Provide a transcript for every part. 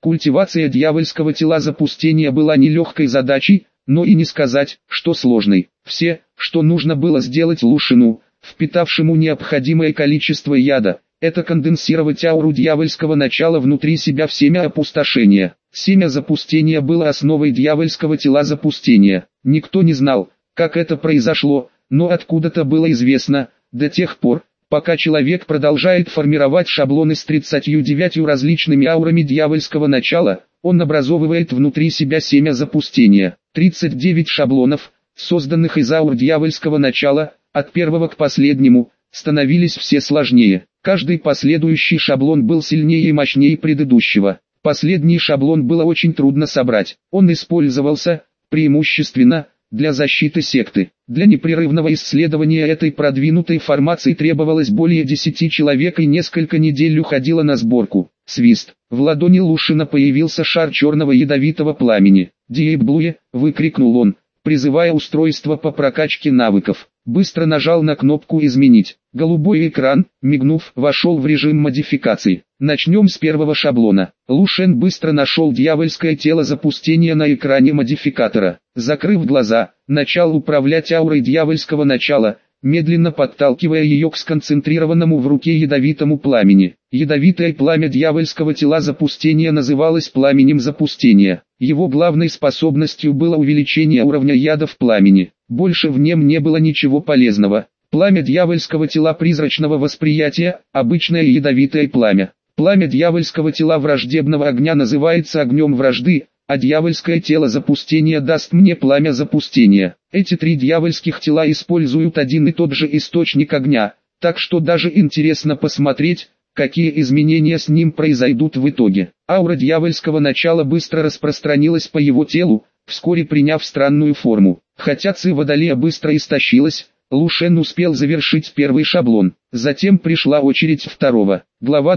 Культивация дьявольского тела запустения была нелегкой задачей, но и не сказать, что сложной. Все, что нужно было сделать Лушину, впитавшему необходимое количество яда, это конденсировать ауру дьявольского начала внутри себя в семя опустошения. Семя запустения было основой дьявольского тела запустения. Никто не знал, как это произошло, но откуда-то было известно, до тех пор, пока человек продолжает формировать шаблоны с 39 различными аурами дьявольского начала, он образовывает внутри себя семя запустения. 39 шаблонов, созданных из аур дьявольского начала, от первого к последнему, становились все сложнее. Каждый последующий шаблон был сильнее и мощнее предыдущего. Последний шаблон было очень трудно собрать. Он использовался, преимущественно, для защиты секты. Для непрерывного исследования этой продвинутой формации требовалось более 10 человек и несколько недель уходило на сборку. Свист. В ладони Лушина появился шар черного ядовитого пламени. «Диэблуе!» — выкрикнул он, призывая устройство по прокачке навыков. Быстро нажал на кнопку «Изменить». Голубой экран, мигнув, вошел в режим модификации. Начнем с первого шаблона. Лушен быстро нашел дьявольское тело запустения на экране модификатора. Закрыв глаза, начал управлять аурой дьявольского начала, медленно подталкивая ее к сконцентрированному в руке ядовитому пламени. Ядовитое пламя дьявольского тела запустения называлось пламенем запустения. Его главной способностью было увеличение уровня яда в пламени. Больше в нем не было ничего полезного. Пламя дьявольского тела призрачного восприятия – обычное ядовитое пламя. Пламя дьявольского тела враждебного огня называется огнем вражды, а дьявольское тело запустения даст мне пламя запустения. Эти три дьявольских тела используют один и тот же источник огня, так что даже интересно посмотреть, какие изменения с ним произойдут в итоге. Аура дьявольского начала быстро распространилась по его телу, вскоре приняв странную форму. Хотя ци Водолея быстро истощилась, Лушен успел завершить первый шаблон. Затем пришла очередь второго. Глава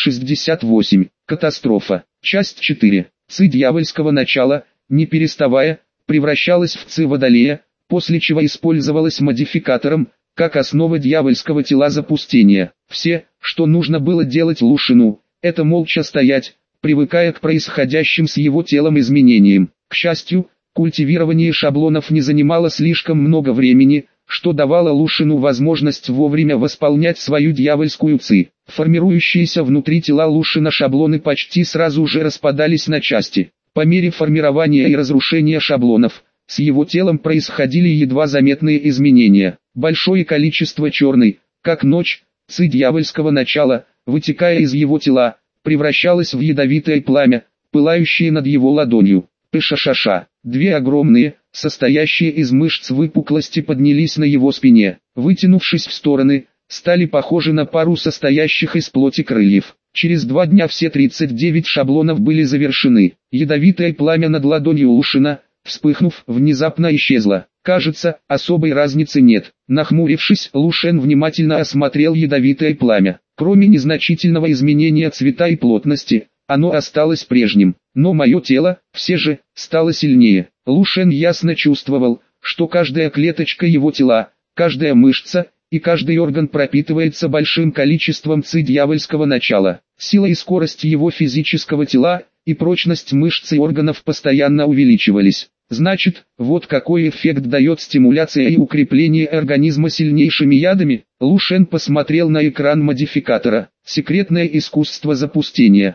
268. Катастрофа. Часть 4. Ци дьявольского начала, не переставая, превращалась в ци Водолея, после чего использовалась модификатором, как основа дьявольского тела запустения. Все, что нужно было делать Лушину, это молча стоять, привыкая к происходящим с его телом изменениям. К счастью, культивирование шаблонов не занимало слишком много времени, что давало Лушину возможность вовремя восполнять свою дьявольскую ци. Формирующиеся внутри тела Лушина шаблоны почти сразу же распадались на части. По мере формирования и разрушения шаблонов, с его телом происходили едва заметные изменения. Большое количество черной, как ночь, ци дьявольского начала, вытекая из его тела, превращалось в ядовитое пламя, пылающее над его ладонью. Пышашаша. Две огромные, состоящие из мышц выпуклости поднялись на его спине, вытянувшись в стороны, стали похожи на пару состоящих из плоти крыльев. Через 2 дня все 39 шаблонов были завершены. Ядовитое пламя над ладонью Лушина, вспыхнув, внезапно исчезло. Кажется, особой разницы нет. Нахмурившись, Лушен внимательно осмотрел ядовитое пламя. Кроме незначительного изменения цвета и плотности, оно осталось прежним. Но мое тело, все же, стало сильнее. Лушен ясно чувствовал, что каждая клеточка его тела, каждая мышца и каждый орган пропитывается большим количеством ци дьявольского начала. Сила и скорость его физического тела и прочность мышц и органов постоянно увеличивались. Значит, вот какой эффект дает стимуляция и укрепление организма сильнейшими ядами. Лушен посмотрел на экран модификатора. Секретное искусство запустения.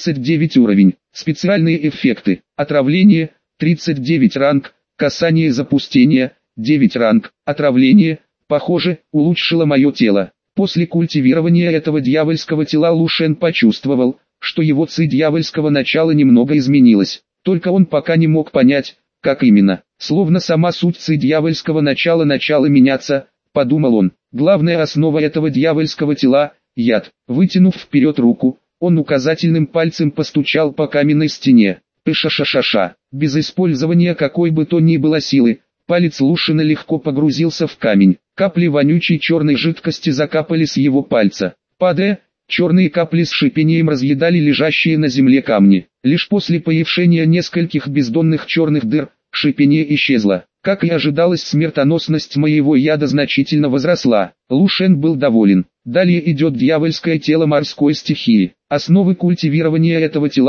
39 уровень. Специальные эффекты. Отравление. 39 ранг. Касание запустения. 9 ранг. Отравление. Похоже, улучшило мое тело. После культивирования этого дьявольского тела Лушен почувствовал, что его ци дьявольского начала немного изменилась. Только он пока не мог понять, как именно. Словно сама суть ци дьявольского начала начала меняться, подумал он. Главная основа этого дьявольского тела – яд. Вытянув вперед руку, он указательным пальцем постучал по каменной стене. Пышашашаша. Без использования какой бы то ни было силы, палец Лушина легко погрузился в камень. Капли вонючей черной жидкости закапали с его пальца. Падая, черные капли с шипением разъедали лежащие на земле камни. Лишь после появления нескольких бездонных черных дыр, шипение исчезло. Как и ожидалось, смертоносность моего яда значительно возросла. Лушен был доволен. Далее идет дьявольское тело морской стихии. Основы культивирования этого тела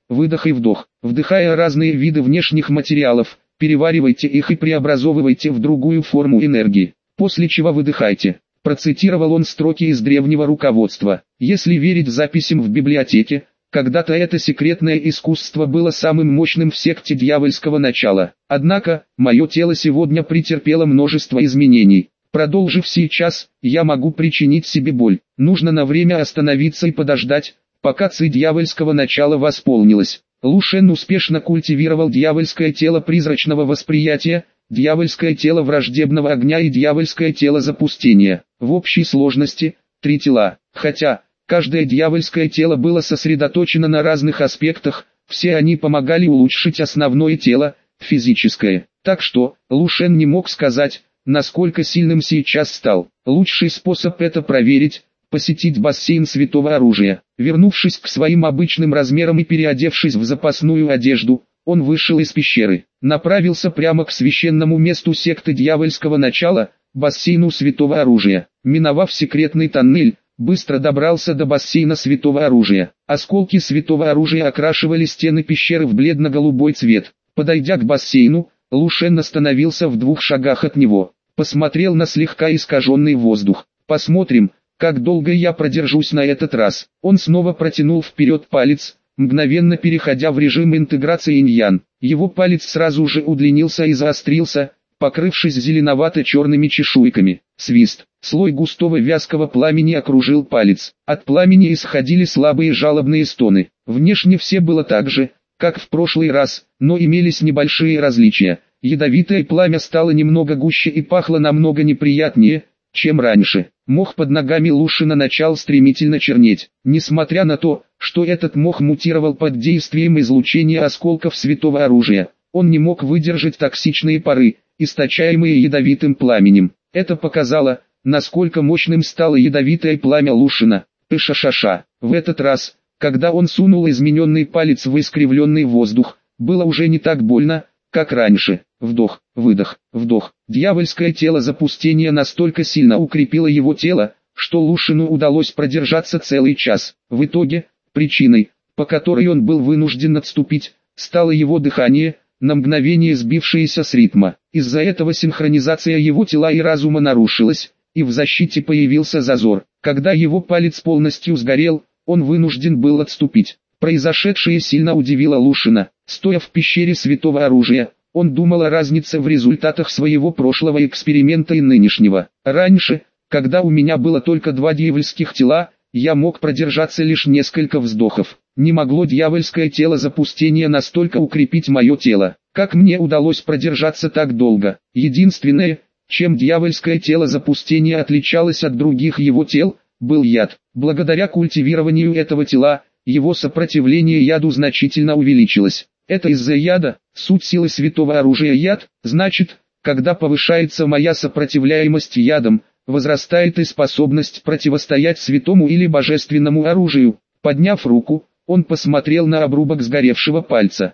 выдох и вдох. Вдыхая разные виды внешних материалов, переваривайте их и преобразовывайте в другую форму энергии, после чего выдыхайте. Процитировал он строки из древнего руководства. Если верить записям в библиотеке, когда-то это секретное искусство было самым мощным в секте дьявольского начала. Однако, мое тело сегодня претерпело множество изменений. Продолжив сейчас, я могу причинить себе боль. Нужно на время остановиться и подождать, пока ци дьявольского начала восполнилась. Лу Шен успешно культивировал дьявольское тело призрачного восприятия, дьявольское тело враждебного огня и дьявольское тело запустения. В общей сложности, 3 тела. Хотя, каждое дьявольское тело было сосредоточено на разных аспектах, все они помогали улучшить основное тело, физическое. Так что, Лу Шен не мог сказать, насколько сильным сейчас стал. Лучший способ это проверить – посетить бассейн святого оружия. Вернувшись к своим обычным размерам и переодевшись в запасную одежду, он вышел из пещеры, направился прямо к священному месту секты дьявольского начала, бассейну святого оружия. Миновав секретный тоннель, быстро добрался до бассейна святого оружия. Осколки святого оружия окрашивали стены пещеры в бледно-голубой цвет. Подойдя к бассейну, Лу Шен остановился в 2 шагах от него. Посмотрел на слегка искаженный воздух. Посмотрим, как долго я продержусь на этот раз. Он снова протянул вперед палец, мгновенно переходя в режим интеграции инь-ян. Его палец сразу же удлинился и заострился, покрывшись зеленовато-черными чешуйками. Свист. Слой густого вязкого пламени окружил палец. От пламени исходили слабые жалобные стоны. Внешне все было так же, как в прошлый раз, но имелись небольшие различия. Ядовитое пламя стало немного гуще и пахло намного неприятнее, чем раньше. Мох под ногами Лу Шена начал стремительно чернеть. Несмотря на то, что этот мох мутировал под действием излучения осколков святого оружия, он не мог выдержать токсичные пары, источаемые ядовитым пламенем. Это показало, насколько мощным стало ядовитое пламя Лу Шена. Пышашаша. В этот раз, когда он сунул измененный палец в искривленный воздух, было уже не так больно, как раньше. Вдох, выдох, вдох. Дьявольское тело запустения настолько сильно укрепило его тело, что Лу Шену удалось продержаться целый час. В итоге, причиной, по которой он был вынужден отступить, стало его дыхание, на мгновение сбившееся с ритма. Из-за этого синхронизация его тела и разума нарушилась, и в защите появился зазор. Когда его палец полностью сгорел, он вынужден был отступить. Произошедшее сильно удивило Лу Шена. Стоя в пещере святого оружия, он думал о разнице в результатах своего прошлого эксперимента и нынешнего. Раньше, когда у меня было только 2 дьявольских тела, я мог продержаться лишь несколько вздохов. Не могло дьявольское тело запустения настолько укрепить мое тело. Как мне удалось продержаться так долго? Единственное, чем дьявольское тело запустения отличалось от других его тел, был яд. Благодаря культивированию этого тела, его сопротивление яду значительно увеличилось. Это из-за яда, суть силы святого оружия яд, значит, когда повышается моя сопротивляемость ядам, возрастает и способность противостоять святому или божественному оружию. Подняв руку, он посмотрел на обрубок сгоревшего пальца.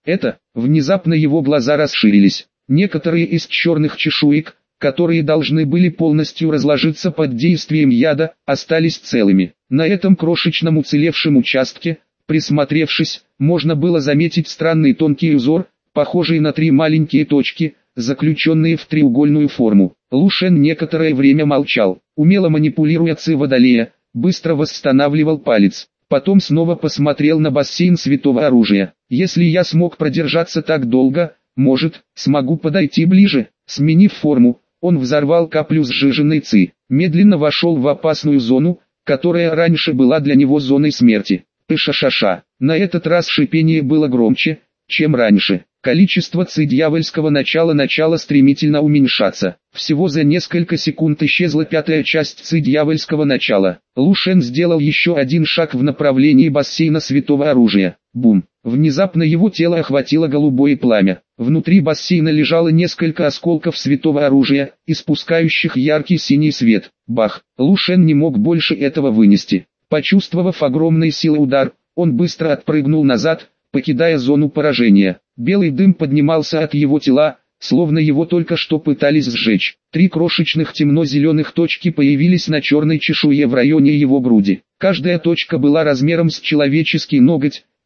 Внезапно его глаза расширились. Некоторые из черных чешуек, которые должны были полностью разложиться под действием яда, остались целыми. На этом крошечном уцелевшем участке, присмотревшись, можно было заметить странный тонкий узор, похожий на 3 маленькие точки, заключенные в треугольную форму. Лу Шен некоторое время молчал, умело манипулируя ци водолея, быстро восстанавливал палец. Потом снова посмотрел на бассейн святого оружия. Если я смог продержаться так долго, может, смогу подойти ближе. Сменив форму, он взорвал каплю сжиженной ци. Медленно вошел в опасную зону, которая раньше была для него зоной смерти. Пышашаша. На этот раз шипение было громче, чем раньше. Количество ци дьявольского начала стремительно уменьшаться. Всего за несколько секунд исчезла 5-я часть ци дьявольского начала. Лу Шен сделал еще один шаг в направлении бассейна святого оружия. Бум! Внезапно его тело охватило голубое пламя. Внутри бассейна лежало несколько осколков святого оружия, испускающих яркий синий свет. Бах! Лу Шен не мог больше этого вынести. Почувствовав огромной силы удар, он быстро отпрыгнул назад, покидая зону поражения. Белый дым поднимался от его тела, словно его только что пытались сжечь. 3 крошечных темно-зеленых точки появились на черной чешуе в районе его груди. Каждая точка была размером с человеческий ноготь,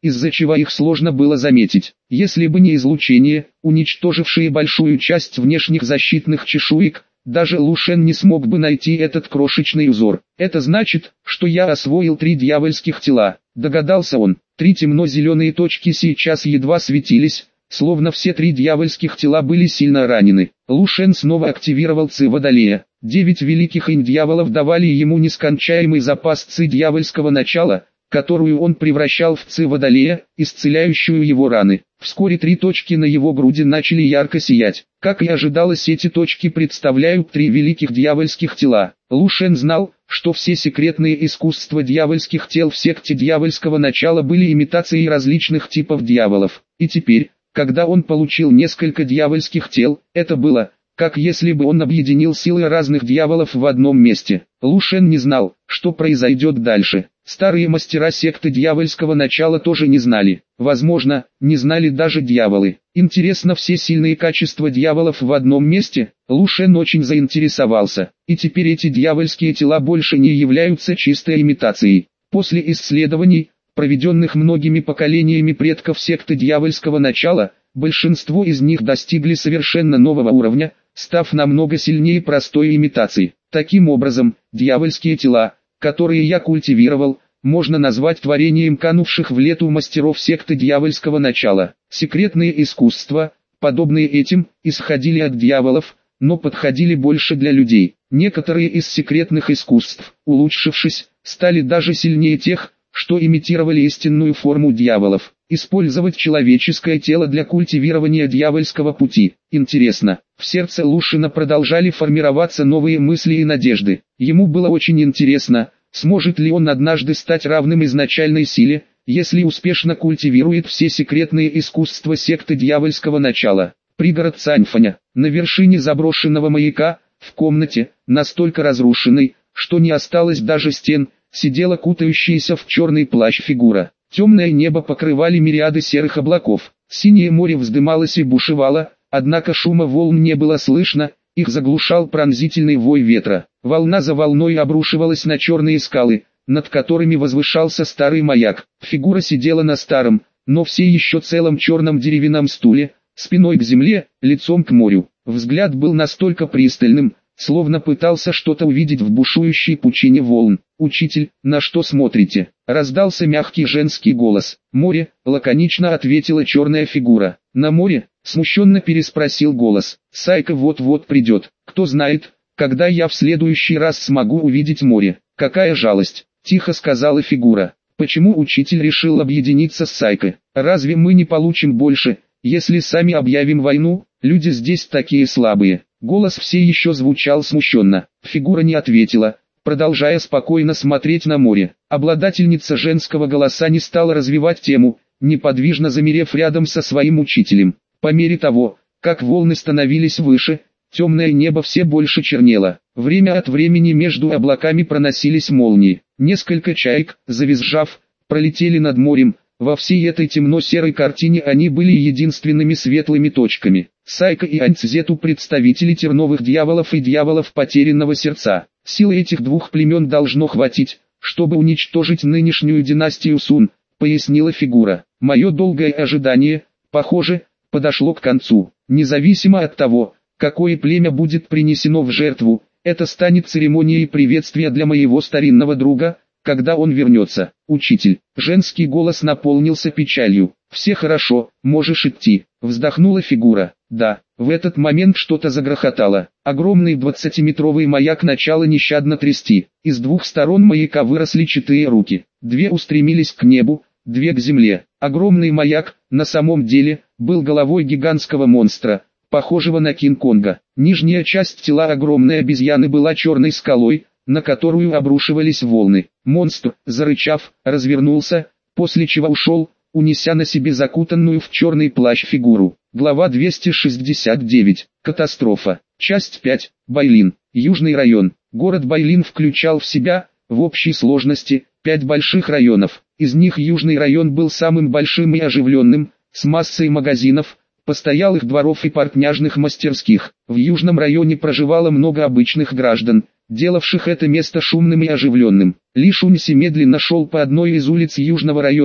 из-за чего их сложно было заметить. Если бы не излучение, уничтожившее большую часть внешних защитных чешуек, даже Лу Шен не смог бы найти этот крошечный узор. Это значит, что я освоил 3 дьявольских тела, догадался он. 3 темно-зеленые точки сейчас едва светились, словно все 3 дьявольских тела были сильно ранены. Лу Шен снова активировал ци Водолея. 9 великих инь-дьяволов давали ему нескончаемый запас ци дьявольского начала, которую он превращал в ци Водолея, исцеляющую его раны. Вскоре 3 точки на его груди начали ярко сиять. Как и ожидалось, эти точки представляют 3 великих дьявольских тела. Лу Шен знал, что все секретные искусства дьявольских тел в секте дьявольского начала были имитацией различных типов дьяволов. И теперь, когда он получил несколько дьявольских тел, это было, как если бы он объединил силы разных дьяволов в одном месте. Лу Шен не знал, что произойдет дальше. Старые мастера секты дьявольского начала тоже не знали. Возможно, не знали даже дьяволы. Интересно, все сильные качества дьяволов в одном месте? Лу Шен очень заинтересовался. И теперь эти дьявольские тела больше не являются чистой имитацией. После исследований, проведенных многими поколениями предков секты дьявольского начала, большинство из них достигли совершенно нового уровня, став намного сильнее простой имитации. Таким образом, дьявольские тела, которые я культивировал, можно назвать творением канувших в лету мастеров секты дьявольского начала. Секретные искусства, подобные этим, исходили от дьяволов, но подходили больше для людей. Некоторые из секретных искусств, улучшившись, стали даже сильнее тех, что имитировали истинную форму дьяволов. Использовать человеческое тело для культивирования дьявольского пути. Интересно, в сердце Лу Шена продолжали формироваться новые мысли и надежды. Ему было очень интересно, сможет ли он однажды стать равным изначальной силе, если успешно культивирует все секретные искусства секты дьявольского начала. Пригород Цаньфаня, на вершине заброшенного маяка, в комнате, настолько разрушенной, что не осталось даже стен, сидела кутающаяся в черный плащ фигура. Темное небо покрывали мириады серых облаков. Синее море вздымалось и бушевало, однако шума волн не было слышно, их заглушал пронзительный вой ветра. Волна за волной обрушивалась на черные скалы, над которыми возвышался старый маяк. Фигура сидела на старом, но все еще целом черном деревянном стуле, спиной к земле, лицом к морю. Взгляд был настолько пристальным, словно пытался что-то увидеть в бушующей пучине волн. «Учитель, на что смотрите?» — раздался мягкий женский голос. «Море», — лаконично ответила черная фигура. «На море?» — смущенно переспросил голос. «Сайка вот-вот придет. Кто знает, когда я в следующий раз смогу увидеть море. Какая жалость!» — тихо сказала фигура. «Почему учитель решил объединиться с Сайкой? Разве мы не получим больше, если сами объявим войну? Люди здесь такие слабые». Голос все еще звучал смущенно. Фигура не ответила, продолжая спокойно смотреть на море. Обладательница женского голоса не стала развивать тему, неподвижно замерев рядом со своим учителем. По мере того, как волны становились выше, темное небо все больше чернело. Время от времени между облаками проносились молнии. Несколько чаек, завизжав, пролетели над морем. Во всей этой темно-серой картине они были единственными светлыми точками. Сайка и Аньцзету — представители терновых дьяволов и дьяволов потерянного сердца. Силы этих двух племен должно хватить, чтобы уничтожить нынешнюю династию Сун, пояснила фигура. Мое долгое ожидание, похоже, подошло к концу. Независимо от того, какое племя будет принесено в жертву, это станет церемонией приветствия для моего старинного друга, когда он вернется. Учитель, женский голос наполнился печалью. Все хорошо, можешь идти, вздохнула фигура. Да, в этот момент что-то загрохотало. Огромный 20-метровый маяк начало нещадно трясти. Из двух сторон маяка выросли 4 руки. 2 устремились к небу, 2 к земле. Огромный маяк, на самом деле, был головой гигантского монстра, похожего на Кинг-Конга. Нижняя часть тела огромной обезьяны была черной скалой, на которую обрушивались волны. Монстр, зарычав, развернулся, после чего ушел, унеся на себе закутанную в черный плащ фигуру. Глава 269. Катастрофа. Часть 5. Байлин. Южный район. Город Байлин включал в себя, в общей сложности, 5 больших районов. Из них Южный район был самым большим и оживленным, с массой магазинов, постоялых дворов и портняжных мастерских. В Южном районе проживало много обычных граждан, делавших это место шумным и оживленным. Ли Шуньси медленно шел по одной из улиц Южного района,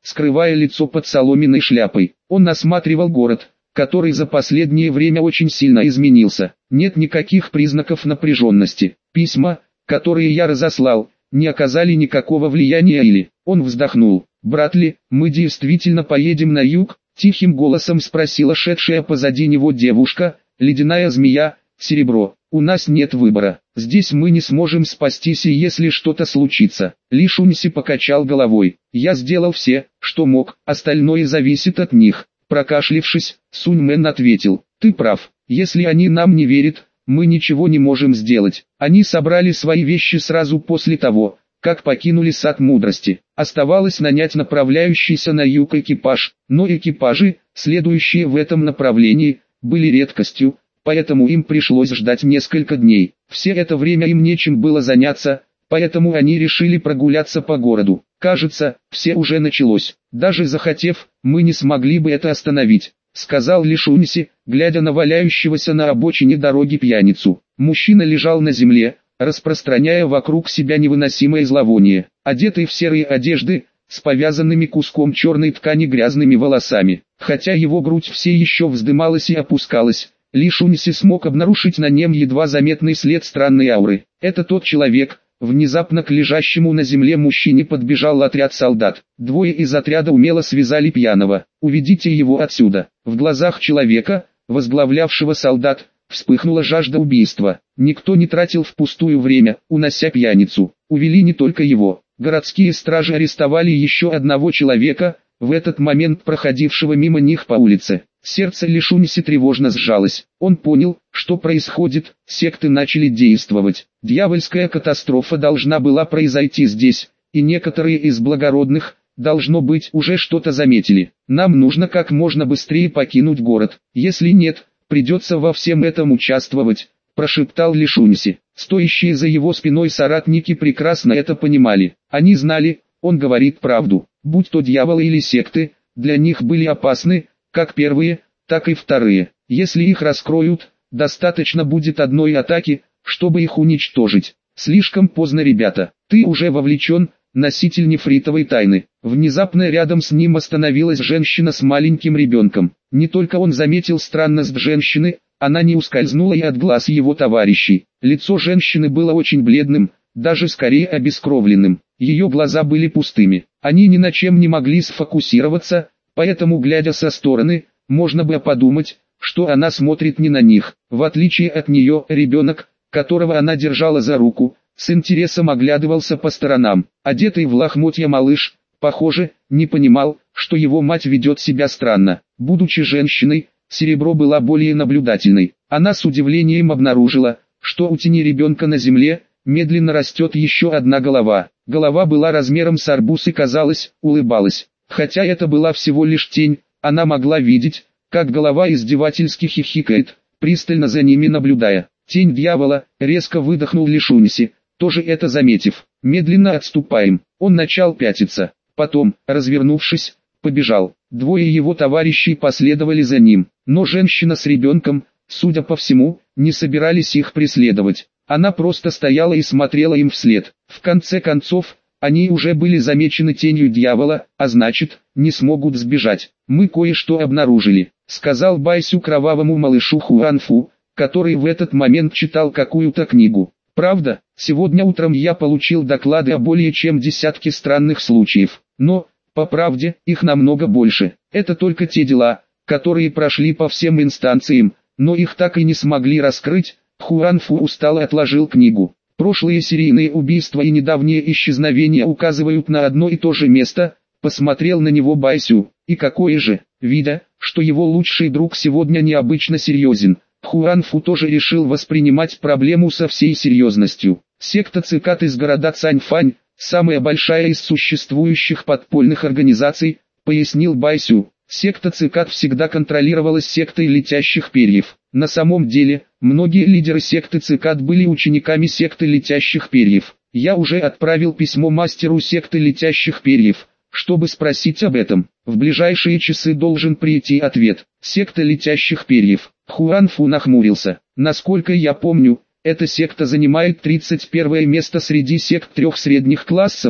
скрывая лицо под соломенной шляпой. Он осматривал город, который за последнее время очень сильно изменился. Нет никаких признаков напряженности. Письма, которые я разослал, не оказали никакого влияния или... Он вздохнул. «Братли, мы действительно поедем на юг?» Тихим голосом спросила шедшая позади него девушка, ледяная змея, серебро. «У нас нет выбора. Здесь мы не сможем спастись, и если что-то случится». Ли Шуньси покачал головой. «Я сделал все, что мог, остальное зависит от них». Прокашлившись, Сунь Мэн ответил: «Ты прав. Если они нам не верят, мы ничего не можем сделать». Они собрали свои вещи сразу после того, как покинули сад мудрости. Оставалось нанять направляющийся на юг экипаж, но экипажи, следующие в этом направлении, были редкостью, поэтому им пришлось ждать несколько дней. Все это время им нечем было заняться, поэтому они решили прогуляться по городу. «Кажется, все уже началось. Даже захотев, мы не смогли бы это остановить», — сказал Ли Шуньси, глядя на валяющегося на обочине дороги пьяницу. Мужчина лежал на земле, распространяя вокруг себя невыносимое зловоние, одетый в серые одежды, с повязанными куском черной ткани грязными волосами. Хотя его грудь все еще вздымалась и опускалась, Ли Шуньси смог обнаружить на нем едва заметный след странной ауры. Это тот человек. Внезапно к лежащему на земле мужчине подбежал отряд солдат. Двое из отряда умело связали пьяного. «Уведите его отсюда». В глазах человека, возглавлявшего солдат, вспыхнула жажда убийства. Никто не тратил впустую время, унося пьяницу. Увели не только его. Городские стражи арестовали еще одного человека, в этот момент проходившего мимо них по улице. Сердце Ли Шуньси тревожно сжалось. Он понял, что происходит, секты начали действовать. Дьявольская катастрофа должна была произойти здесь, и некоторые из благородных, должно быть, уже что-то заметили. Нам нужно как можно быстрее покинуть город. Если нет, придется во всем этом участвовать, прошептал Ли Шуньси. Стоящие за его спиной соратники прекрасно это понимали. Они знали, он говорит правду. Будь то дьяволы или секты, для них были опасны, как первые, так и вторые. Если их раскроют, достаточно будет одной атаки, чтобы их уничтожить. Слишком поздно, ребята. Ты уже вовлечен, носитель нефритовой тайны. Внезапно рядом с ним остановилась женщина с маленьким ребенком. Не только он заметил странность женщины, она не ускользнула и от глаз его товарищей. Лицо женщины было очень бледным, даже скорее обескровленным. Ее глаза были пустыми. Они ни на чем не могли сфокусироваться, поэтому, глядя со стороны, можно бы подумать, что она смотрит не на них. В отличие от нее, ребенок, которого она держала за руку, с интересом оглядывался по сторонам. Одетый в лохмотья малыш, похоже, не понимал, что его мать ведет себя странно. Будучи женщиной, Серебро была более наблюдательной. Она с удивлением обнаружила, что у тени ребенка на земле медленно растет еще одна голова. Голова была размером с арбуз и, казалось, улыбалась. Хотя это была всего лишь тень, она могла видеть, как голова издевательски хихикает, пристально за ними наблюдая. «Тень дьявола», — резко выдохнул Ли Шуньси, тоже это заметив. «Медленно отступаем». Он начал пятиться. Потом, развернувшись, побежал. Двое его товарищей последовали за ним. Но женщина с ребенком, судя по всему, не собирались их преследовать. Она просто стояла и смотрела им вслед. В конце концов, они уже были замечены тенью дьявола, а значит, не смогут сбежать. «Мы кое-что обнаружили», — сказал Байсю кровавому малышу Хуанфу, который в этот момент читал какую-то книгу. «Правда, сегодня утром я получил доклады о более чем десятке странных случаев, но, по правде, их намного больше. Это только те дела, которые прошли по всем инстанциям, но их так и не смогли раскрыть». Хуанфу устало отложил книгу. «Прошлые серийные убийства и недавние исчезновения указывают на одно и то же место», — посмотрел на него Байсю. «И какое же?» Видя, что его лучший друг сегодня необычно серьезен, Хуанфу тоже решил воспринимать проблему со всей серьезностью. Секта цикад из города Цаньфань, самая большая из существующих подпольных организаций, пояснил Байсю. Секта цикад всегда контролировалась сектой летящих перьев. На самом деле, многие лидеры секты цикад были учениками секты летящих перьев. Я уже отправил письмо мастеру секты летящих перьев, чтобы спросить об этом. В ближайшие часы должен прийти ответ. Секта летящих перьев. Хуанфу нахмурился. Насколько я помню, эта секта занимает 31 место среди сект трех средних классов.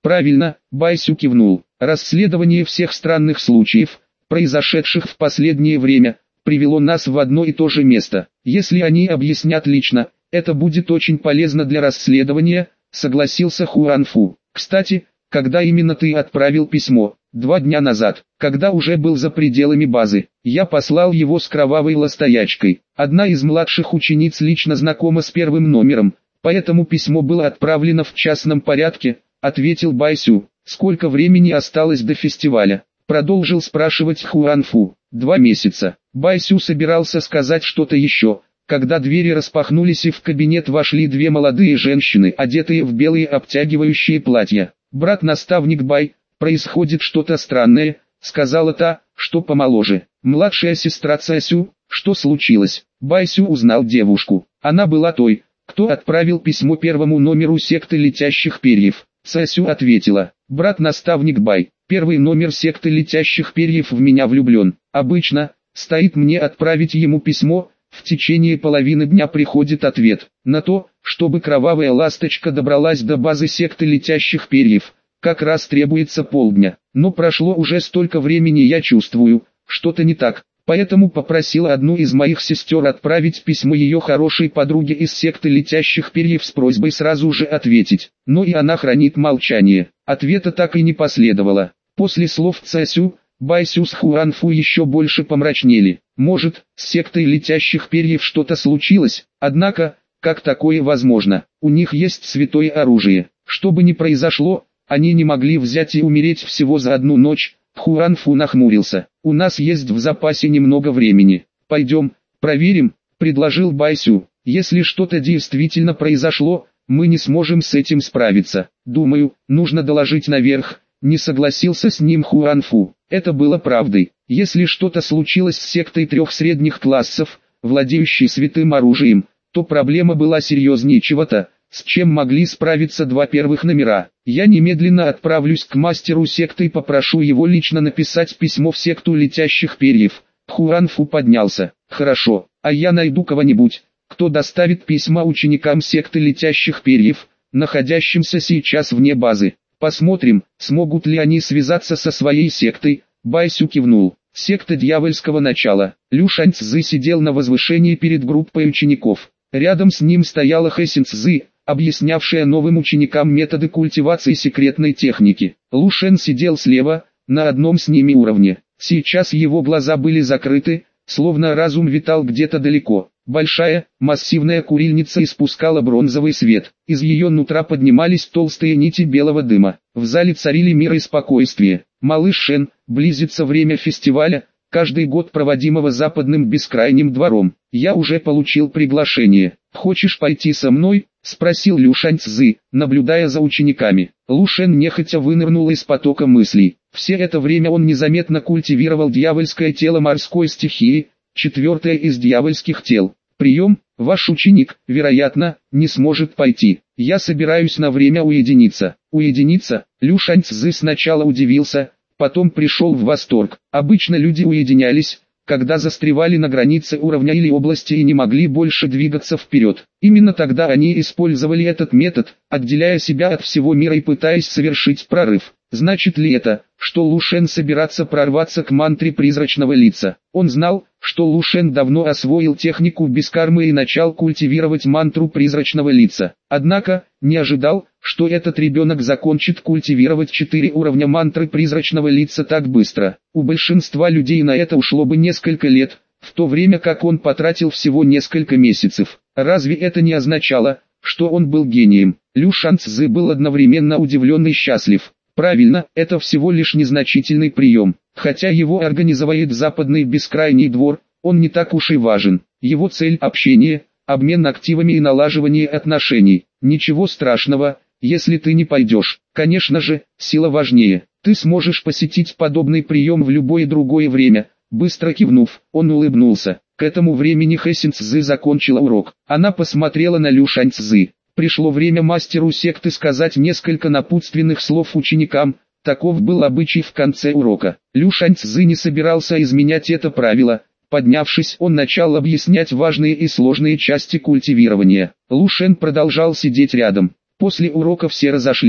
Правильно, Байсю кивнул. Расследование всех странных случаев, произошедших в последнее время, привело нас в одно и то же место. Если они объяснят лично, это будет очень полезно для расследования, согласился Хуанфу. Кстати, когда именно ты отправил письмо? 2 дня назад, когда уже был за пределами базы. Я послал его с кровавой ластоячкой. Одна из младших учениц лично знакома с первым номером, поэтому письмо было отправлено в частном порядке, ответил Байсю. Сколько времени осталось до фестиваля? Продолжил спрашивать Хуанфу. 2 месяца. Байсю собирался сказать что-то еще, когда двери распахнулись и в кабинет вошли 2 молодые женщины, одетые в белые обтягивающие платья. «Брат-наставник Бай, происходит что-то странное», — сказала та, что помоложе. «Младшая сестра Цасю, что случилось?» Байсю узнал девушку. Она была той, кто отправил письмо первому номеру секты летящих перьев. Цасю ответила: «Брат-наставник Бай, первый номер секты летящих перьев в меня влюблен. Обычно, стоит мне отправить ему письмо, в течение половины дня приходит ответ. На то, чтобы кровавая ласточка добралась до базы секты летящих перьев, как раз требуется полдня. Но прошло уже столько времени, я чувствую, что-то не так. Поэтому попросила одну из моих сестер отправить письмо ее хорошей подруге из секты летящих перьев с просьбой сразу же ответить. Но и она хранит молчание. Ответа так и не последовало. После слов Цасю, Байсю с Хуанфу еще больше помрачнели. Может, с сектой летящих перьев что-то случилось, однако, как такое возможно? У них есть святое оружие. Что бы ни произошло, они не могли взять и умереть всего за одну ночь. Хуанфу нахмурился. «У нас есть в запасе немного времени. Пойдем, проверим», — предложил Байсю. «Если что-то действительно произошло, мы не сможем с этим справиться. Думаю, нужно доложить наверх», — не согласился с ним Хуанфу. Это было правдой. Если что-то случилось с сектой 3 средних классов, владеющей святым оружием, то проблема была серьезнее чего-то, с чем могли справиться 2 первых номера. Я немедленно отправлюсь к мастеру секты и попрошу его лично написать письмо в секту летящих перьев. Хуанфу поднялся. Хорошо, а я найду кого-нибудь, кто доставит письма ученикам секты летящих перьев, находящимся сейчас вне базы. Посмотрим, смогут ли они связаться со своей сектой. Байсю кивнул. Секта дьявольского начала. Лю Шаньцзы сидел на возвышении перед группой учеников. Рядом с ним стояла Хэсин Цзы, объяснявшая новым ученикам методы культивации секретной техники. Лу Шен сидел слева, на одном с ними уровне. Сейчас его глаза были закрыты, словно разум витал где-то далеко. Большая, массивная курильница испускала бронзовый свет. Из ее нутра поднимались толстые нити белого дыма. В зале царили мир и спокойствие. «Малыш Шен, близится время фестиваля, каждый год проводимого западным бескрайним двором. Я уже получил приглашение. Хочешь пойти со мной?» — спросил Лю Шаньцзы, наблюдая за учениками. Лу Шен нехотя вынырнул из потока мыслей. Все это время он незаметно культивировал дьявольское тело морской стихии, 4-е из дьявольских тел. «Прием, ваш ученик, вероятно, не сможет пойти. Я собираюсь на время уединиться». «Уединиться?» Лю Шаньцзы сначала удивился, потом пришел в восторг. Обычно люди уединялись, когда застревали на границе уровня или области и не могли больше двигаться вперед. Именно тогда они использовали этот метод, отделяя себя от всего мира и пытаясь совершить прорыв. Значит ли это, что Лу Шен собирается прорваться к мантре призрачного лица? Он знал, что Лу Шен давно освоил технику бескармы и начал культивировать мантру призрачного лица. Однако, не ожидал, что этот ребенок закончит культивировать 4 уровня мантры призрачного лица так быстро. У большинства людей на это ушло бы несколько лет, в то время как он потратил всего несколько месяцев. Разве это не означало, что он был гением? Лю Шаньцзы был одновременно удивлен и счастлив. Правильно, это всего лишь незначительный прием. Хотя его организует западный бескрайний двор, он не так уж и важен. Его цель – общение, обмен активами и налаживание отношений. Ничего страшного, если ты не пойдешь. Конечно же, сила важнее. Ты сможешь посетить подобный прием в любое другое время. Быстро кивнув, он улыбнулся. К этому времени Хэсин Цзы закончила урок. Она посмотрела на Лю Шаньцзы. Пришло время мастеру секты сказать несколько напутственных слов ученикам. Таков был обычай в конце урока. Лю Шаньцзы не собирался изменять это правило. Поднявшись, он начал объяснять важные и сложные части культивирования. Лу Шен продолжал сидеть рядом. После урока все разошлись.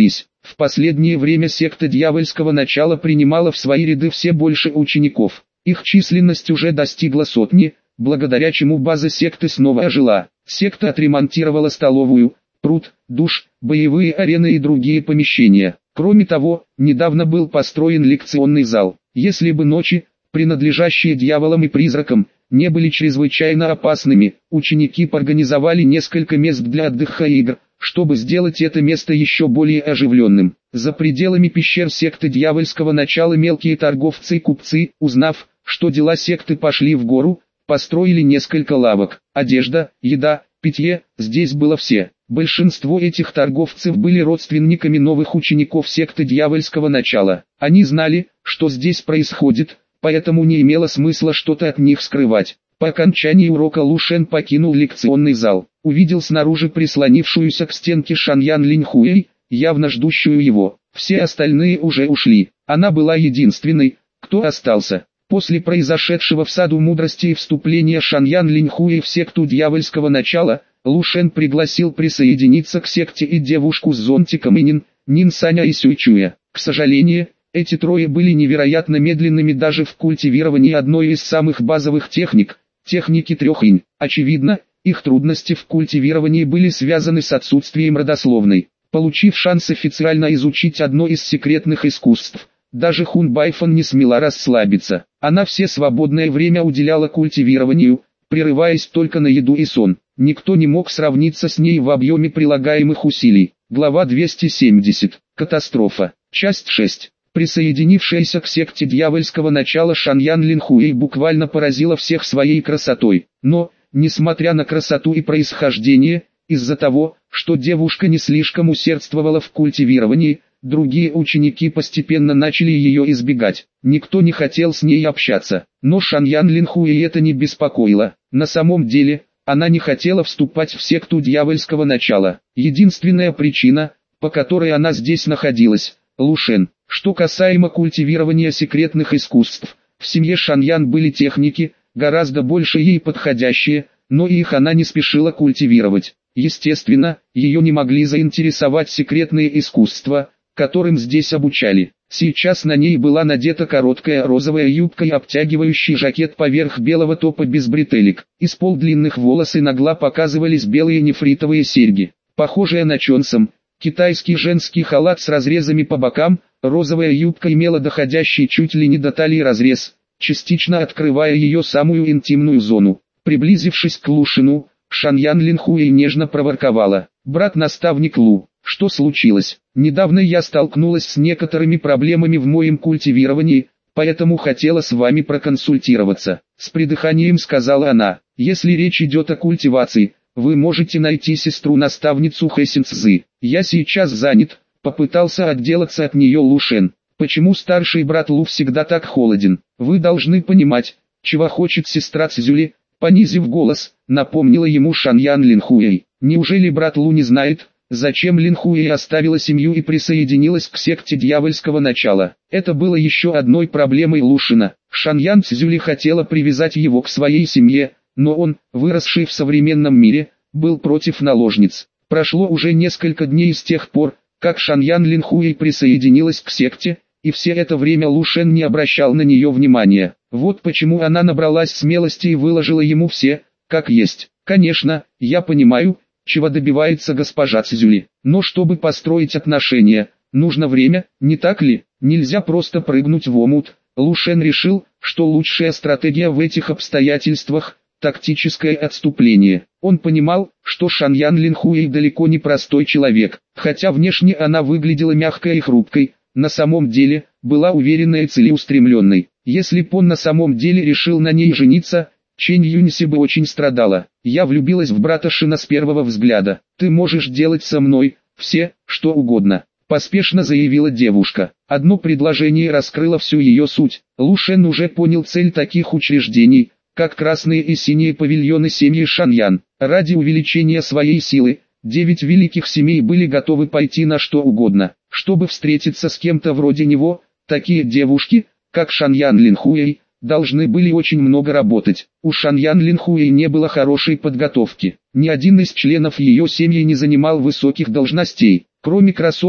В последнее время секта дьявольского начала принимала в свои ряды все больше учеников. Их численность уже достигла сотни, благодаря чему база секты снова ожила. Секта отремонтировала столовую, пруд, душ, боевые арены и другие помещения. Кроме того, недавно был построен лекционный зал. Если бы ночи, принадлежащие дьяволам и призракам, не были чрезвычайно опасными, ученики организовали несколько мест для отдыха и игр, чтобы сделать это место еще более оживленным. За пределами пещер секты дьявольского начала мелкие торговцы и купцы, узнав, что дела секты пошли в гору, построили несколько лавок. Одежда, еда, питье, здесь было все. Большинство этих торговцев были родственниками новых учеников секты дьявольского начала. Они знали, что здесь происходит, поэтому не имело смысла что-то от них скрывать. По окончании урока Лу Шен покинул лекционный зал, увидел снаружи прислонившуюся к стенке Шаньян Линьхуэй, явно ждущую его. Все остальные уже ушли. Она была единственной, кто остался. После произошедшего в саду мудрости и вступления Шаньян Линьхуэй в секту дьявольского начала, Лу Шен пригласил присоединиться к секте и девушку с зонтиком и Нин Саня и Сюйчуя. К сожалению, эти трое были невероятно медленными даже в культивировании одной из самых базовых техник – техники трех инь. Очевидно, их трудности в культивировании были связаны с отсутствием родословной. Получив шанс официально изучить одно из секретных искусств, даже Хун Байфан не смела расслабиться. Она все свободное время уделяла культивированию, прерываясь только на еду и сон. Никто не мог сравниться с ней в объеме прилагаемых усилий. Глава 270. Катастрофа. Часть 6. Присоединившаяся к секте дьявольского начала Шаньян Линхуэй буквально поразила всех своей красотой. Но, несмотря на красоту и происхождение, из-за того, что девушка не слишком усердствовала в культивировании, другие ученики постепенно начали ее избегать. Никто не хотел с ней общаться. Но Шаньян Линхуэй это не беспокоило. На самом деле, она не хотела вступать в секту дьявольского начала. Единственная причина, по которой она здесь находилась – Лу Шен. Что касаемо культивирования секретных искусств, в семье Шаньян были техники, гораздо больше ей подходящие, но их она не спешила культивировать. Естественно, ее не могли заинтересовать секретные искусства, которым здесь обучали. Сейчас на ней была надета короткая розовая юбка и обтягивающий жакет поверх белого топа без бретелек. Из полдлинных волос и нагла показывались белые нефритовые серьги. Похожая на чонсам, китайский женский халат с разрезами по бокам, розовая юбка имела доходящий чуть ли не до талии разрез, частично открывая ее самую интимную зону. Приблизившись к Лу Шену, Шаньян Линхуэй нежно проворковала: «Брат-наставник Лу, что случилось? Недавно я столкнулась с некоторыми проблемами в моем культивировании, поэтому хотела с вами проконсультироваться». С придыханием сказала она: «Если речь идет о культивации, вы можете найти сестру-наставницу Хэсин Цзы. Я сейчас занят», попытался отделаться от нее Лу Шен. «Почему старший брат Лу всегда так холоден? Вы должны понимать, чего хочет сестра Цзюли», понизив голос, напомнила ему Шаньян Линхуэй. «Неужели брат Лу не знает, зачем Линхуэй оставила семью и присоединилась к секте дьявольского начала?» Это было еще одной проблемой Лу Шена. Шаньян Цзюли хотела привязать его к своей семье, но он, выросший в современном мире, был против наложниц. Прошло уже несколько дней с тех пор, как Шаньян Линхуэй присоединилась к секте, и все это время Лу Шен не обращал на нее внимания. Вот почему она набралась смелости и выложила ему все, как есть. «Конечно, я понимаю, чего добивается госпожа Цзюли, но чтобы построить отношения, нужно время, не так ли? Нельзя просто прыгнуть в омут». Лу Шен решил, что лучшая стратегия в этих обстоятельствах – тактическое отступление. Он понимал, что Шаньян Линхуэй далеко не простой человек, хотя внешне она выглядела мягкой и хрупкой, на самом деле, была уверенной и целеустремленной. Если б он на самом деле решил на ней жениться, Чэнь Юньси бы очень страдала. «Я влюбилась в брата Шина с первого взгляда. Ты можешь делать со мной все, что угодно», поспешно заявила девушка. Одно предложение раскрыло всю ее суть. Лу Шен уже понял цель таких учреждений, как красные и синие павильоны семьи Шаньян. Ради увеличения своей силы, 9 великих семей были готовы пойти на что угодно, чтобы встретиться с кем-то вроде него. Такие девушки, как Шаньян Линхуэй, должны были очень много работать. У Шаньян Линхуэй не было хорошей подготовки. Ни один из членов ее семьи не занимал высоких должностей. Кроме красоты,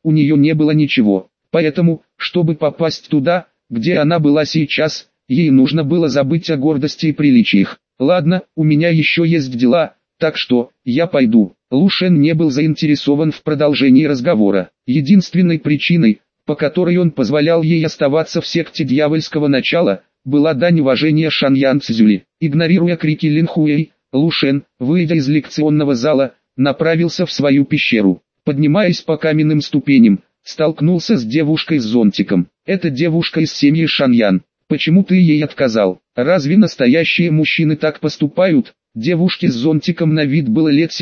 у нее не было ничего. Поэтому, чтобы попасть туда, где она была сейчас, ей нужно было забыть о гордости и приличиях. «Ладно, у меня еще есть дела, так что, я пойду». Лу Шен не был заинтересован в продолжении разговора. Единственной причиной, по которой он позволял ей оставаться в секте дьявольского начала, была дань уважения Шаньян Цзюли. Игнорируя крики Лин Хуэй, Лу Шен, выйдя из лекционного зала, направился в свою пещеру. Поднимаясь по каменным ступеням, столкнулся с девушкой с зонтиком. «Это девушка из семьи Шаньян. Почему ты ей отказал? Разве настоящие мужчины так поступают?» Девушке с зонтиком на вид было лет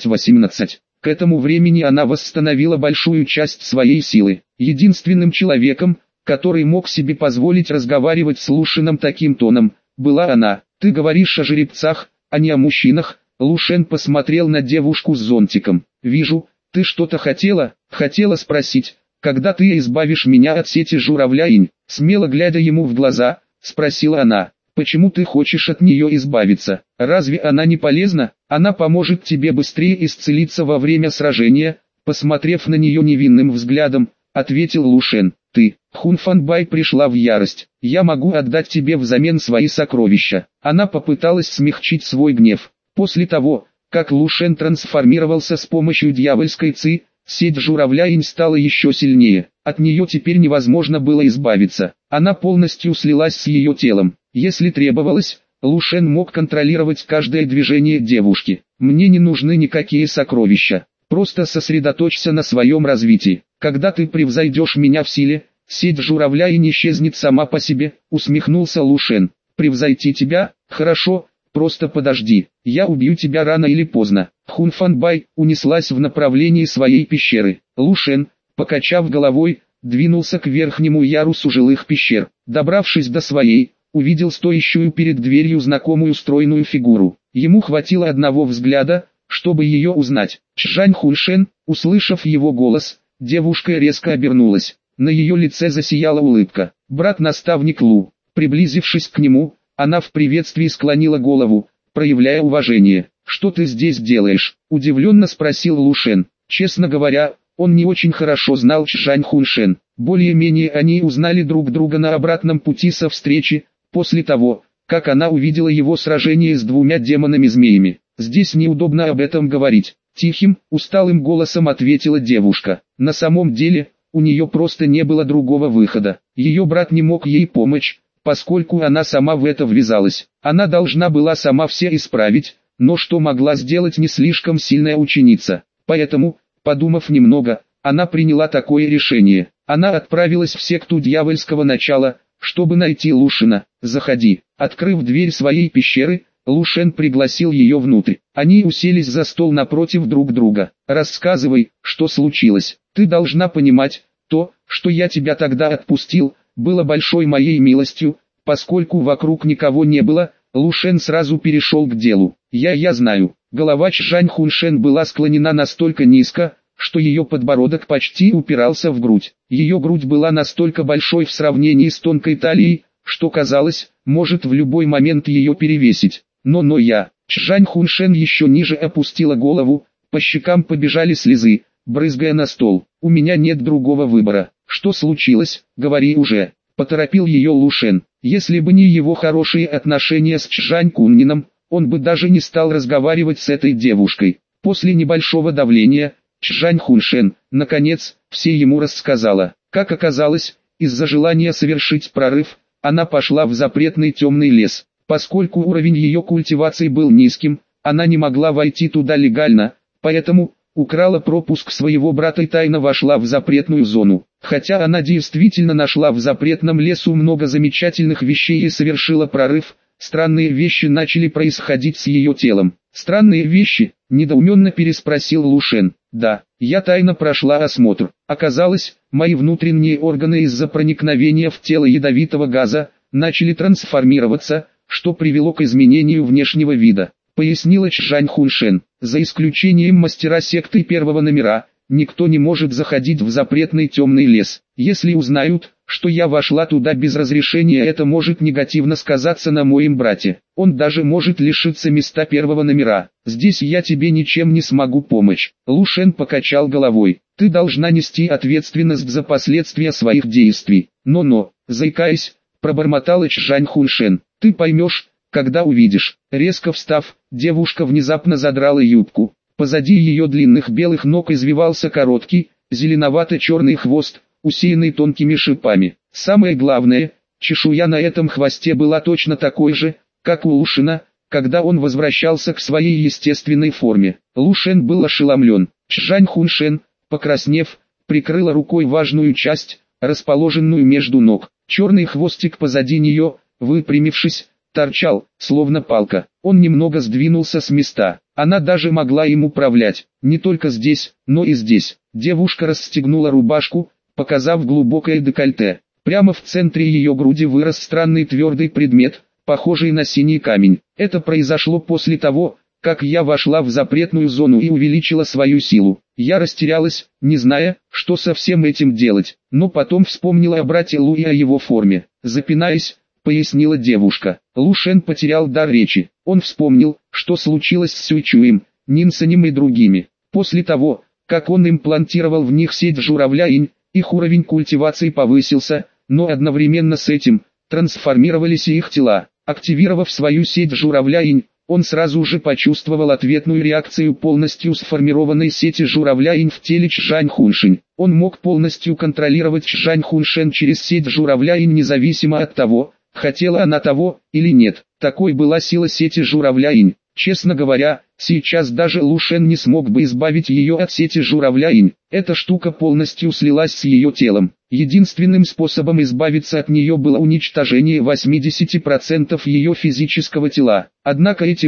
17-18. К этому времени она восстановила большую часть своей силы. Единственным человеком, который мог себе позволить разговаривать с Лу Шеном таким тоном, была она. «Ты говоришь о жеребцах, а не о мужчинах?» Лу Шен посмотрел на девушку с зонтиком. «Вижу, ты что-то хотела спросить, когда ты избавишь меня от сети журавля-инь?» Смело глядя ему в глаза, спросила она. «Почему ты хочешь от нее избавиться? Разве она не полезна? Она поможет тебе быстрее исцелиться во время сражения». Посмотрев на нее невинным взглядом, ответил Лу Шен. «Ты, Хун Фанбай, пришла в ярость. Я могу отдать тебе взамен свои сокровища». Она попыталась смягчить свой гнев. После того, как Лу Шен трансформировался с помощью дьявольской ци, сеть журавля-инь стала еще сильнее. От нее теперь невозможно было избавиться. Она полностью слилась с ее телом. Если требовалось, Лу Шен мог контролировать каждое движение девушки. «Мне не нужны никакие сокровища. Просто сосредоточься на своем развитии. Когда ты превзойдешь меня в силе, сеть журавля-инь исчезнет сама по себе», усмехнулся Лу Шен. «Превзойти тебя? Хорошо, просто подожди. Я убью тебя рано или поздно». Хун Фанбай унеслась в направлении своей пещеры. Лу Шен, покачав головой, двинулся к верхнему ярусу жилых пещер. Добравшись до своей, увидел стоящую перед дверью знакомую стройную фигуру. Ему хватило одного взгляда, чтобы ее узнать. Чжань Хуншен, услышав его голос, девушка резко обернулась. На ее лице засияла улыбка. «Брат-наставник Лу». Приблизившись к нему, она в приветствии склонила голову, проявляя уважение. «Что ты здесь делаешь?» – удивленно спросил Лу Шен. Честно говоря, он не очень хорошо знал Чжань Хуншен. Более-менее они узнали друг друга на обратном пути со встречи, после того, как она увидела его сражение с двумя демонами-змеями. «Здесь неудобно об этом говорить», – тихим, усталым голосом ответила девушка. На самом деле, у нее просто не было другого выхода. Ее брат не мог ей помочь, поскольку она сама в это ввязалась. Она должна была сама все исправить, но что могла сделать не слишком сильная ученица. Поэтому, подумав немного, она приняла такое решение. Она отправилась в секту дьявольского начала, чтобы найти Лу Шена. «Заходи». Открыв дверь своей пещеры, Лу Шен пригласил ее внутрь. Они уселись за стол напротив друг друга. «Рассказывай, что случилось. Ты должна понимать, то, что я тебя тогда отпустил, было большой моей милостью, поскольку вокруг никого не было». Лу Шен сразу перешел к делу. Я знаю». Голова Чжань Хуншен была склонена настолько низко, что ее подбородок почти упирался в грудь. Ее грудь была настолько большой в сравнении с тонкой талией, что казалось, может в любой момент ее перевесить. Но я... Чжань Хуншен еще ниже опустила голову, по щекам побежали слезы, брызгая на стол. «У меня нет другого выбора». «Что случилось? Говори уже», — поторопил ее Лу Шен. Если бы не его хорошие отношения с Чжань Куннином, он бы даже не стал разговаривать с этой девушкой. После небольшого давления, Чжань Хуншен, наконец, все ему рассказала. Как оказалось, из-за желания совершить прорыв, она пошла в запретный темный лес. Поскольку уровень ее культивации был низким, она не могла войти туда легально, поэтому украла пропуск своего брата и тайно вошла в запретную зону. Хотя она действительно нашла в запретном лесу много замечательных вещей и совершила прорыв, странные вещи начали происходить с ее телом. «Странные вещи?» – недоуменно переспросил Лу Шен. «Да, я тайно прошла осмотр. Оказалось, мои внутренние органы из-за проникновения в тело ядовитого газа начали трансформироваться, что привело к изменению внешнего вида», — пояснила Чжань Хуншен. «За исключением мастера секты первого номера, никто не может заходить в запретный темный лес. Если узнают, что я вошла туда без разрешения, это может негативно сказаться на моем брате. Он даже может лишиться места первого номера. Здесь я тебе ничем не смогу помочь. Лу Шен покачал головой. Ты должна нести ответственность за последствия своих действий. Но, заикаясь, пробормотала Чжань Хуншен. Ты поймешь, когда увидишь. Резко встав, девушка внезапно задрала юбку. Позади ее длинных белых ног извивался короткий, зеленовато-черный хвост, усеянный тонкими шипами. Самое главное, чешуя на этом хвосте была точно такой же, как у Лушена, когда он возвращался к своей естественной форме. Лу Шен был ошеломлен. Чжань Хуншен, покраснев, прикрыла рукой важную часть, расположенную между ног. Черный хвостик позади нее, выпрямившись, торчал, словно палка. Он немного сдвинулся с места. Она даже могла им управлять. Не только здесь, но и здесь. Девушка расстегнула рубашку, показав глубокое декольте. Прямо в центре ее груди вырос странный твердый предмет, похожий на синий камень. Это произошло после того, как я вошла в запретную зону и увеличила свою силу. Я растерялась, не зная, что со всем этим делать, но потом вспомнила о брате Лу и о его форме. Запинаясь, пояснила девушка. Лу Шен потерял дар речи. Он вспомнил, что случилось с Сюйчуем, Нинсенем и другими. После того, как он имплантировал в них сеть журавля-инь, их уровень культивации повысился, но одновременно с этим трансформировались и их тела. Активировав свою сеть журавля-инь, он сразу же почувствовал ответную реакцию полностью сформированной сети журавля-инь в теле Чжань Хуншень. Он мог полностью контролировать Чжань Хуншен через сеть журавля-инь независимо от того, хотела она того или нет. Такой была сила сети журавля-инь. Честно говоря, сейчас даже Лу Шен не смог бы избавить ее от сети журавля-инь. Эта штука полностью слилась с ее телом. Единственным способом избавиться от нее было уничтожение 80% ее физического тела. Однако эти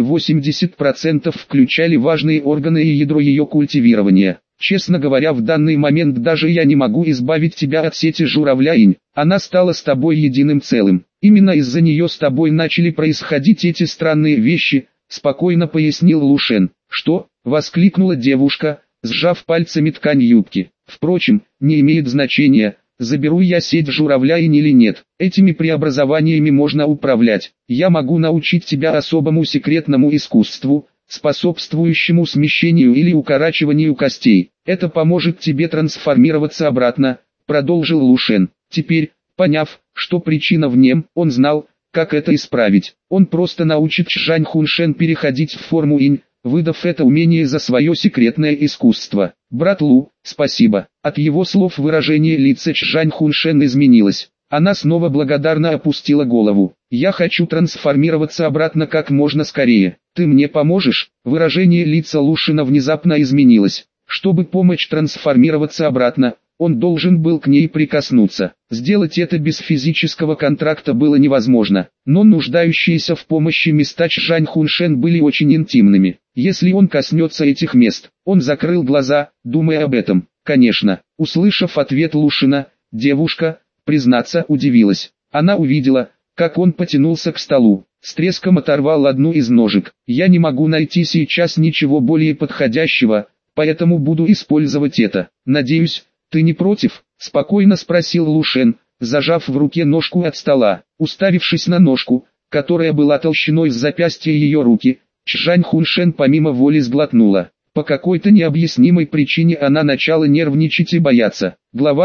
80% включали важные органы и ядро ее культивирования. Честно говоря, в данный момент даже я не могу избавить тебя от сети журавля-инь. Она стала с тобой единым целым. Именно из-за нее с тобой начали происходить эти странные вещи, спокойно пояснил Лу Шен. Что? Воскликнула девушка, сжав пальцами ткань юбки. Впрочем, не имеет значения, заберу я сеть журавля-инь или нет. Этими преобразованиями можно управлять. Я могу научить тебя особому секретному искусству, способствующему смещению или укорачиванию костей. Это поможет тебе трансформироваться обратно, продолжил Лу Шен. Теперь, поняв, что причина в нем, он знал, как это исправить. Он просто научит Чжань Хуншен переходить в форму инь, выдав это умение за свое секретное искусство. Брат Лу, спасибо. От его слов выражение лица Чжань Хуншен изменилось. Она снова благодарно опустила голову. Я хочу трансформироваться обратно как можно скорее. Ты мне поможешь? Выражение лица Лушина внезапно изменилось. Чтобы помочь трансформироваться обратно, он должен был к ней прикоснуться. Сделать это без физического контракта было невозможно, но нуждающиеся в помощи места Чжань Хуншен были очень интимными. Если он коснется этих мест, он закрыл глаза, думая об этом. Конечно, услышав ответ Лушина, девушка, признаться, удивилась. Она увидела, как он потянулся к столу, с треском оторвал одну из ножек. Я не могу найти сейчас ничего более подходящего, поэтому буду использовать это. Надеюсь, ты не против? Спокойно спросил Лу Шен, зажав в руке ножку от стола. Уставившись на ножку, которая была толщиной с запястья ее руки, Чжань Хуншен помимо воли сглотнула. По какой-то необъяснимой причине она начала нервничать и бояться. Глава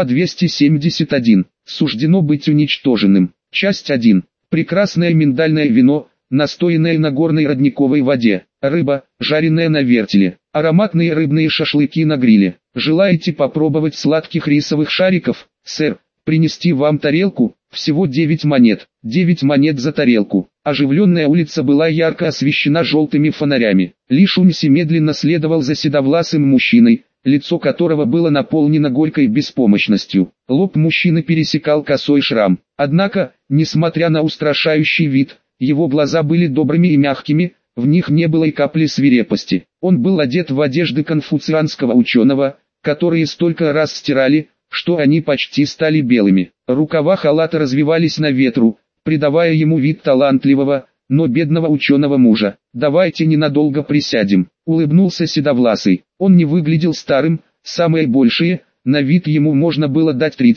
271. Суждено быть уничтоженным. Часть 1. Прекрасное миндальное вино, настоянное на горной родниковой воде. Рыба, жареная на вертеле. Ароматные рыбные шашлыки на гриле. Желаете попробовать сладких рисовых шариков, сэр? Принести вам тарелку? Всего 9 монет. 9 монет за тарелку. Оживленная улица была ярко освещена желтыми фонарями. Ли Шуньси медленно следовал за седовласым мужчиной, лицо которого было наполнено горькой беспомощностью. Лоб мужчины пересекал косой шрам. Однако, несмотря на устрашающий вид, его глаза были добрыми и мягкими, в них не было и капли свирепости. Он был одет в одежды конфуцианского ученого, которые столько раз стирали, что они почти стали белыми. Рукава халата развивались на ветру, придавая ему вид талантливого, но бедного ученого мужа. «Давайте ненадолго присядем», — улыбнулся седовласый. Он не выглядел старым, самое большее, на вид ему можно было дать 30,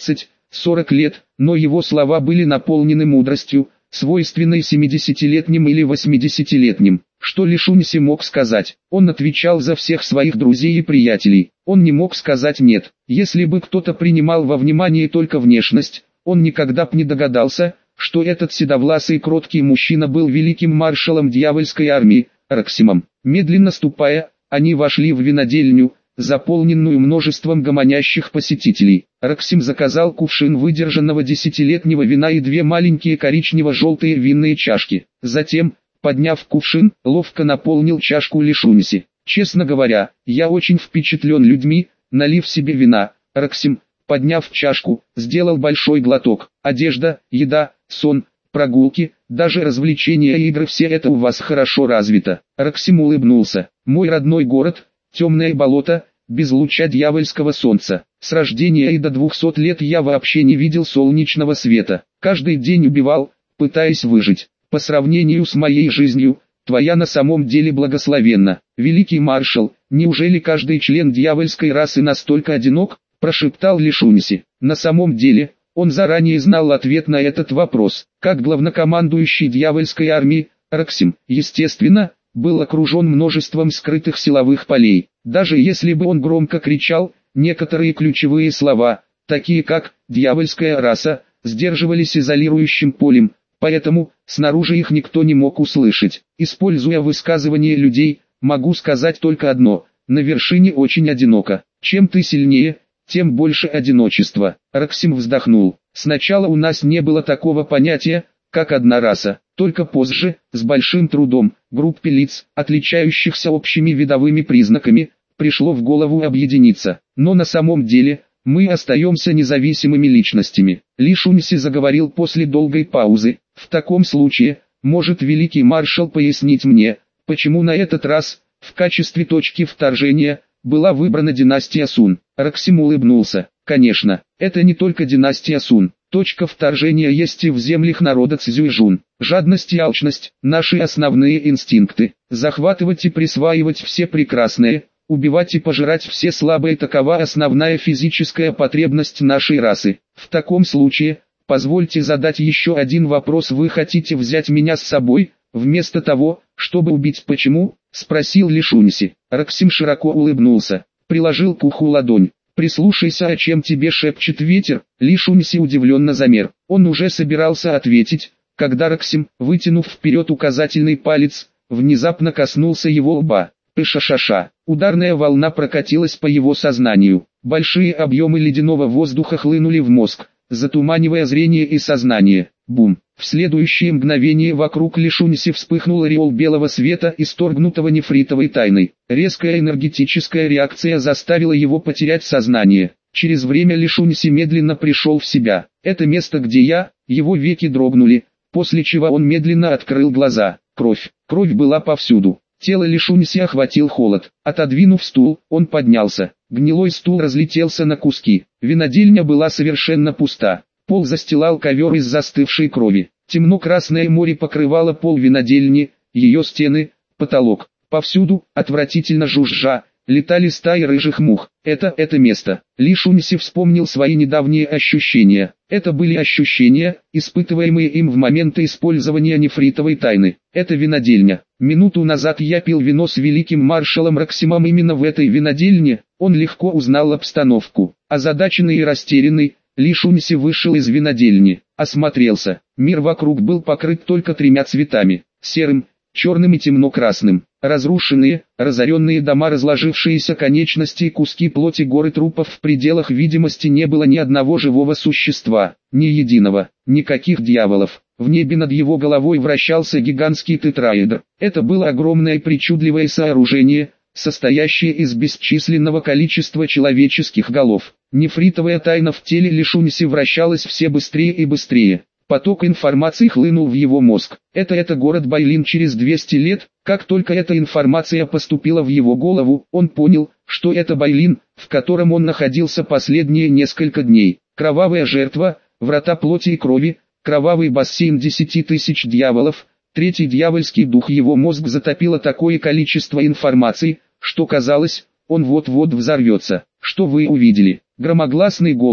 40 лет, но его слова были наполнены мудростью, свойственной 70-летним или 80-летним. Что Лишуньси мог сказать? Он отвечал за всех своих друзей и приятелей. Он не мог сказать «нет». Если бы кто-то принимал во внимание только внешность, он никогда б не догадался, что этот седовласый кроткий мужчина был великим маршалом дьявольской армии, Роксимом. Медленно ступая, они вошли в винодельню, заполненную множеством гомонящих посетителей. Роксим заказал кувшин выдержанного 10-летнего вина и 2 маленькие коричнево-желтые винные чашки. Затем, подняв кувшин, ловко наполнил чашку Лишуньси. «Честно говоря, я очень впечатлен людьми», налив себе вина, Роксим, подняв чашку, сделал большой глоток. «Одежда, еда, сон, прогулки, даже развлечения и игры, все это у вас хорошо развито». Роксим улыбнулся. «Мой родной город, темное болото, без луча дьявольского солнца. С рождения и до 200 лет я вообще не видел солнечного света. Каждый день убивал, пытаясь выжить. По сравнению с моей жизнью, твоя на самом деле благословенна. Великий маршал, неужели каждый член дьявольской расы настолько одинок?» прошептал Лишуньси. На самом деле, он заранее знал ответ на этот вопрос. Как главнокомандующий дьявольской армии, Роксим, естественно, был окружен множеством скрытых силовых полей. Даже если бы он громко кричал, некоторые ключевые слова, такие как «дьявольская раса», сдерживались изолирующим полем, поэтому снаружи их никто не мог услышать. Используя высказывания людей, могу сказать только одно: на вершине очень одиноко. Чем ты сильнее, тем больше одиночества. Роксим вздохнул. Сначала у нас не было такого понятия, как одна раса. Только позже, с большим трудом, группе лиц, отличающихся общими видовыми признаками, пришло в голову объединиться. Но на самом деле, мы остаемся независимыми личностями. Лишуньси заговорил после долгой паузы. В таком случае, может великий маршал пояснить мне, почему на этот раз, в качестве точки вторжения, была выбрана династия Сун? Роксим улыбнулся. Конечно, это не только династия Сун. Точка вторжения есть и в землях народа Цзюйжун. Жадность и алчность – наши основные инстинкты. Захватывать и присваивать все прекрасное, убивать и пожирать все слабые – такова основная физическая потребность нашей расы. В таком случае, позвольте задать еще один вопрос: вы хотите взять меня с собой, вместо того, чтобы убить? Почему? Спросил Лишуньси. Роксим широко улыбнулся, приложил к уху ладонь. «Прислушайся, о чем тебе шепчет ветер». Лишуньси удивленно замер. Он уже собирался ответить, когда Роксим, вытянув вперед указательный палец, внезапно коснулся его лба. Пыша-ша-ша. Ударная волна прокатилась по его сознанию. Большие объемы ледяного воздуха хлынули в мозг, затуманивая зрение и сознание. Бум! В следующее мгновение вокруг Лишуньси вспыхнул ореол белого света, исторгнутого нефритовой тайной. Резкая энергетическая реакция заставила его потерять сознание. Через время Лишуньси медленно пришел в себя. «Это место, где я...» Его веки дрогнули, после чего он медленно открыл глаза. Кровь. Кровь была повсюду. Тело Лишуньси охватил холод. Отодвинув стул, он поднялся. Гнилой стул разлетелся на куски. Винодельня была совершенно пуста. Пол застилал ковер из застывшей крови. Темно-красное море покрывало пол винодельни, ее стены, потолок. Повсюду, отвратительно жужжа, летали стаи рыжих мух. Это место. Лишуньси вспомнил свои недавние ощущения. Это были ощущения, испытываемые им в моменты использования нефритовой тайны. Это винодельня. Минуту назад я пил вино с великим маршалом Роксимом именно в этой винодельне. Он легко узнал обстановку. Озадаченный и растерянный, Лишуньси вышел из винодельни, осмотрелся. Мир вокруг был покрыт только 3 цветами: серым, черным и темно-красным. Разрушенные, разоренные дома, разложившиеся конечности и куски плоти, горы трупов. В пределах видимости не было ни одного живого существа, ни единого, никаких дьяволов. В небе над его головой вращался гигантский тетраэдр. Это было огромное причудливое сооружение, состоящее из бесчисленного количества человеческих голов. Нефритовая тайна в теле Лишуньси вращалась все быстрее и быстрее. Поток информации хлынул в его мозг. Это город Байлин через 200 лет. Как только эта информация поступила в его голову, он понял, что это Байлин, в котором он находился последние несколько дней. Кровавая жертва, врата плоти и крови, кровавый бассейн 10 тысяч дьяволов, третий дьявольский дух. Его мозг затопило такое количество информации, что казалось, он вот-вот взорвется. «Что вы увидели?» Громогласный голос,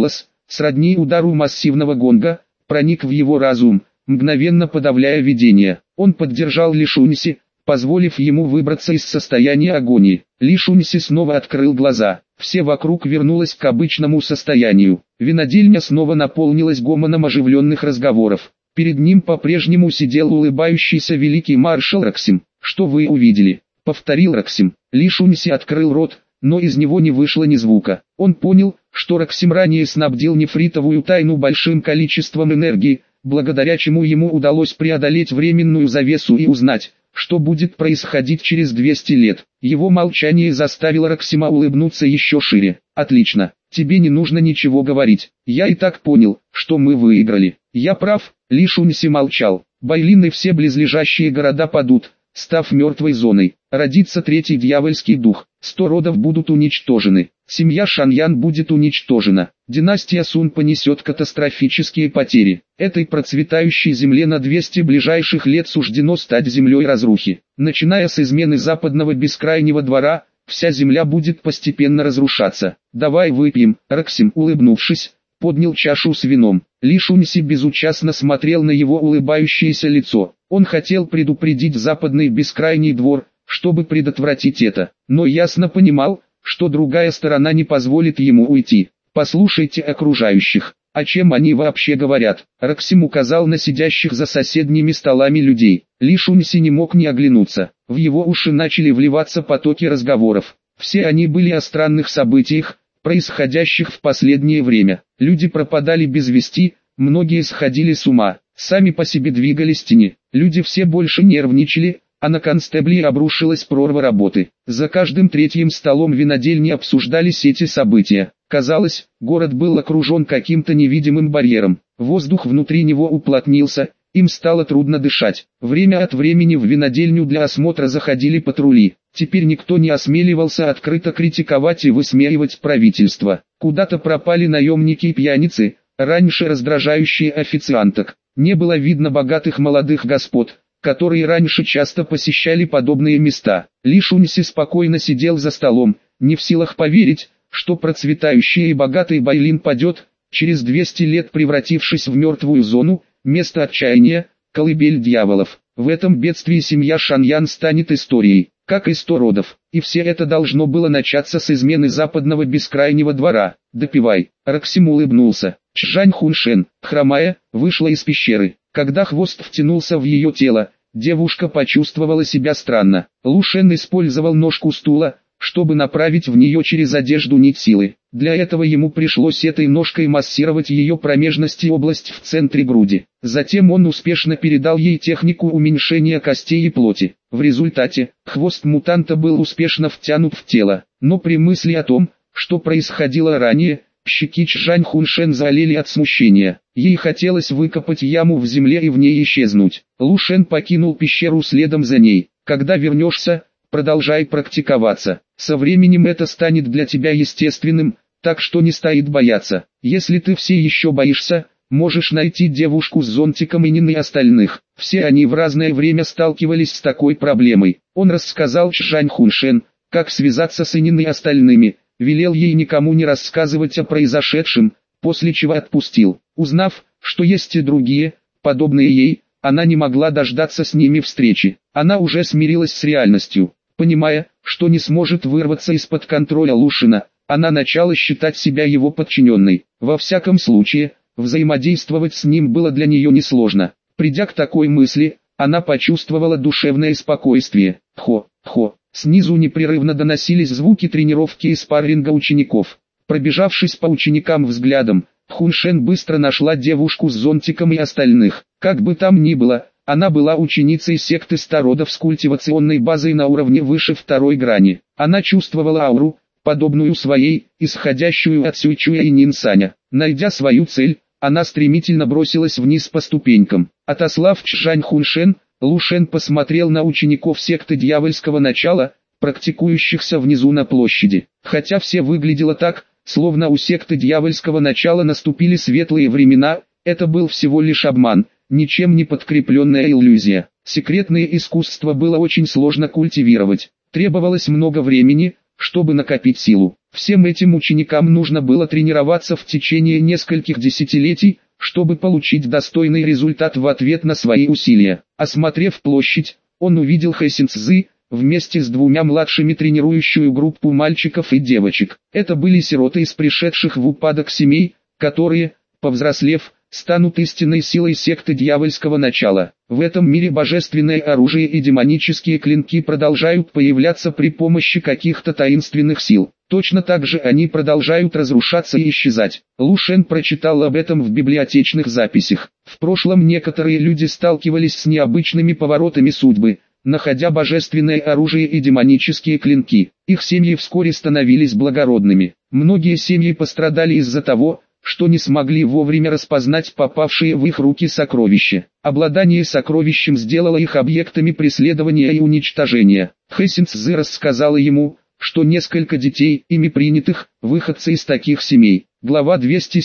сродни удару массивного гонга, проник в его разум, мгновенно подавляя видение. Он поддержал Ли Шуньси, позволив ему выбраться из состояния агонии. Ли Шуньси снова открыл глаза. Все вокруг вернулось к обычному состоянию. Винодельня снова наполнилась гомоном оживленных разговоров. Перед ним по-прежнему сидел улыбающийся великий маршал Роксим. «Что вы увидели?» — повторил Роксим. Ли Шуньси открыл рот, но из него не вышло ни звука. Он понял, что Роксим ранее снабдил нефритовую тайну большим количеством энергии, благодаря чему ему удалось преодолеть временную завесу и узнать, что будет происходить через 200 лет. Его молчание заставило Роксима улыбнуться еще шире. «Отлично, тебе не нужно ничего говорить. Я и так понял, что мы выиграли. Я прав». Ли Шуньси молчал. Байлин и все близлежащие города падут, став мертвой зоной. Родится третий дьявольский дух. 100 родов будут уничтожены. Семья Шаньян будет уничтожена. Династия Сун понесет катастрофические потери. Этой процветающей земле на 200 ближайших лет суждено стать землей разрухи. Начиная с измены западного бескрайнего двора, вся земля будет постепенно разрушаться. «Давай выпьем». Роксим, улыбнувшись, поднял чашу с вином. Ли Шуньси безучастно смотрел на его улыбающееся лицо. Он хотел предупредить западный бескрайний двор, чтобы предотвратить это, но ясно понимал, что другая сторона не позволит ему уйти. «Послушайте окружающих, о чем они вообще говорят?» Роксим указал на сидящих за соседними столами людей. Ли Шуньси не мог не оглянуться. В его уши начали вливаться потоки разговоров. Все они были о странных событиях, происходящих в последнее время. Люди пропадали без вести, многие сходили с ума, сами по себе двигались тени. Люди все больше нервничали, а на констеблей обрушилась прорва работы. За каждым третьим столом винодельни обсуждались эти события. Казалось, город был окружен каким-то невидимым барьером. Воздух внутри него уплотнился, им стало трудно дышать. Время от времени в винодельню для осмотра заходили патрули. Теперь никто не осмеливался открыто критиковать и высмеивать правительство. Куда-то пропали наемники и пьяницы, раньше раздражающие официанток. Не было видно богатых молодых господ, которые раньше часто посещали подобные места. Ли Шуньси спокойно сидел за столом, не в силах поверить, что процветающий и богатый Байлин падет, через 200 лет превратившись в мертвую зону, место отчаяния, колыбель дьяволов. В этом бедствии семья Шаньян станет историей, как и 100 родов. И все это должно было начаться с измены западного бескрайнего двора. «Допивай». Роксим улыбнулся. Чжань Хуншен, хромая, вышла из пещеры. Когда хвост втянулся в ее тело, девушка почувствовала себя странно. Лу Шен использовал ножку стула, чтобы направить в нее через одежду нить силы. Для этого ему пришлось этой ножкой массировать ее промежность и область в центре груди. Затем он успешно передал ей технику уменьшения костей и плоти. В результате, хвост мутанта был успешно втянут в тело. Но при мысли о том, что происходило ранее, щеки Чжань Хуншен залили от смущения. Ей хотелось выкопать яму в земле и в ней исчезнуть. Лу Шен покинул пещеру следом за ней. «Когда вернешься, продолжай практиковаться. Со временем это станет для тебя естественным, так что не стоит бояться. Если ты все еще боишься, можешь найти девушку с зонтиком и Нин и остальных». Все они в разное время сталкивались с такой проблемой. Он рассказал Чжань Хуншен, как связаться с Нин и остальными, велел ей никому не рассказывать о произошедшем, после чего отпустил. Узнав, что есть и другие, подобные ей, она не могла дождаться с ними встречи. Она уже смирилась с реальностью. Понимая, что не сможет вырваться из-под контроля Лушина, она начала считать себя его подчиненной. Во всяком случае, взаимодействовать с ним было для нее несложно. Придя к такой мысли, она почувствовала душевное спокойствие. Хо-хо. Снизу непрерывно доносились звуки тренировки и спарринга учеников. Пробежавшись по ученикам взглядом, Хуншен быстро нашла девушку с зонтиком и остальных. Как бы там ни было, она была ученицей секты стародов с культивационной базой на уровне выше второй грани. Она чувствовала ауру, подобную своей, исходящую от Сюйчуя и Нинсаня. Найдя свою цель, она стремительно бросилась вниз по ступенькам. Отослав Чжань Хуншен, Лу Шен посмотрел на учеников секты дьявольского начала, практикующихся внизу на площади. Хотя все выглядело так, словно у секты дьявольского начала наступили светлые времена, это был всего лишь обман, ничем не подкрепленная иллюзия. Секретное искусство было очень сложно культивировать, требовалось много времени, чтобы накопить силу. Всем этим ученикам нужно было тренироваться в течение нескольких десятилетий, чтобы получить достойный результат в ответ на свои усилия. Осмотрев площадь, он увидел Хэсин Цзы, вместе с двумя младшими тренирующую группу мальчиков и девочек. Это были сироты из пришедших в упадок семей, которые, повзрослев, станут истинной силой секты дьявольского начала. В этом мире божественное оружие и демонические клинки продолжают появляться при помощи каких-то таинственных сил. Точно так же они продолжают разрушаться и исчезать. Лу Шен прочитал об этом в библиотечных записях. В прошлом некоторые люди сталкивались с необычными поворотами судьбы, находя божественное оружие и демонические клинки. Их семьи вскоре становились благородными. Многие семьи пострадали из-за того, что не смогли вовремя распознать попавшие в их руки сокровища. Обладание сокровищем сделало их объектами преследования и уничтожения. Хэсин Цзы рассказала ему, что несколько детей, ими принятых, выходцы из таких семей. Глава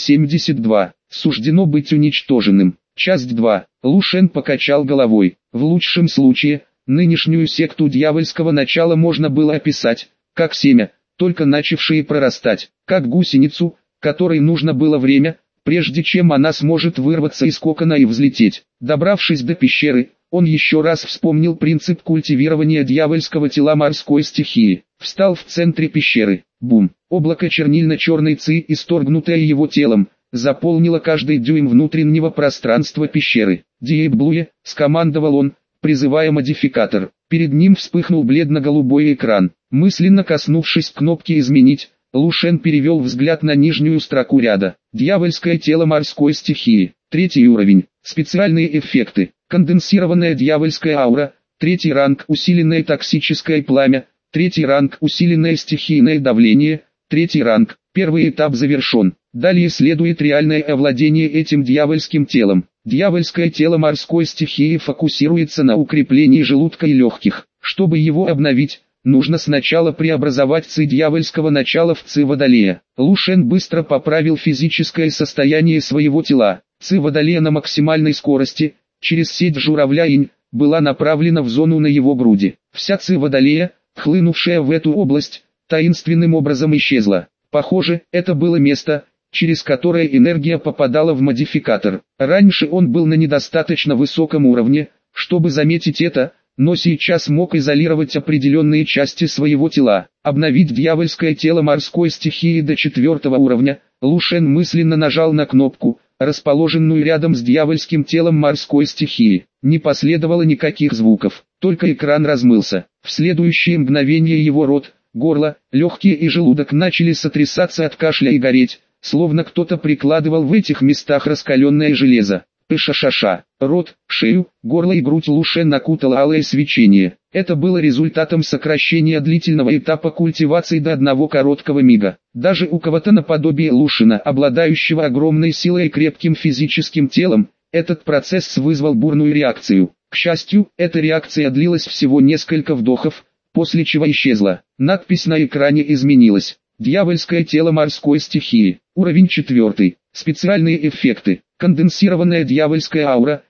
272. Суждено быть уничтоженным. Часть 2. Лу Шен покачал головой. В лучшем случае, нынешнюю секту дьявольского начала можно было описать, как семя, только начавшее прорастать, как гусеницу, которой нужно было время, прежде чем она сможет вырваться из кокона и взлететь. Добравшись до пещеры, он еще раз вспомнил принцип культивирования дьявольского тела морской стихии. Встал в центре пещеры. Бум! Облако чернильно-черной ци, исторгнутое его телом, заполнило каждый дюйм внутреннего пространства пещеры. «Диэблуе», — скомандовал он, призывая модификатор. Перед ним вспыхнул бледно-голубой экран. Мысленно коснувшись кнопки «Изменить», Лу Шен перевел взгляд на нижнюю строку ряда. Дьявольское тело морской стихии. 3 уровень. Специальные эффекты. Конденсированная дьявольская аура. 3 ранг. Усиленное токсическое пламя. 3 ранг. Усиленное стихийное давление. 3 ранг. Первый этап завершен. Далее следует реальное овладение этим дьявольским телом. Дьявольское тело морской стихии фокусируется на укреплении желудка и легких. Чтобы его обновить, нужно сначала преобразовать ци дьявольского начала в ци водолея. Лу Шен быстро поправил физическое состояние своего тела. Ци водолея на максимальной скорости, через сеть журавля инь, была направлена в зону на его груди. Вся ци водолея, хлынувшая в эту область, таинственным образом исчезла. Похоже, это было место, через которое энергия попадала в модификатор. Раньше он был на недостаточно высоком уровне, чтобы заметить это, но сейчас мог изолировать определенные части своего тела. Обновить дьявольское тело морской стихии до 4 уровня. Лу Шен мысленно нажал на кнопку, расположенную рядом с дьявольским телом морской стихии. Не последовало никаких звуков, только экран размылся. В следующее мгновение его рот, горло, легкие и желудок начали сотрясаться от кашля и гореть, словно кто-то прикладывал в этих местах раскаленное железо. Пышашаша. Рот, шею, горло и грудь Лу Шен окутало алое свечение. Это было результатом сокращения длительного этапа культивации до одного короткого мига. Даже у кого-то наподобие Лу Шена, обладающего огромной силой и крепким физическим телом, этот процесс вызвал бурную реакцию. К счастью, эта реакция длилась всего несколько вдохов, после чего исчезла. Надпись на экране изменилась. Дьявольское тело морской стихии. Уровень 4. Специальные эффекты. Конденсированная дьявольская аура.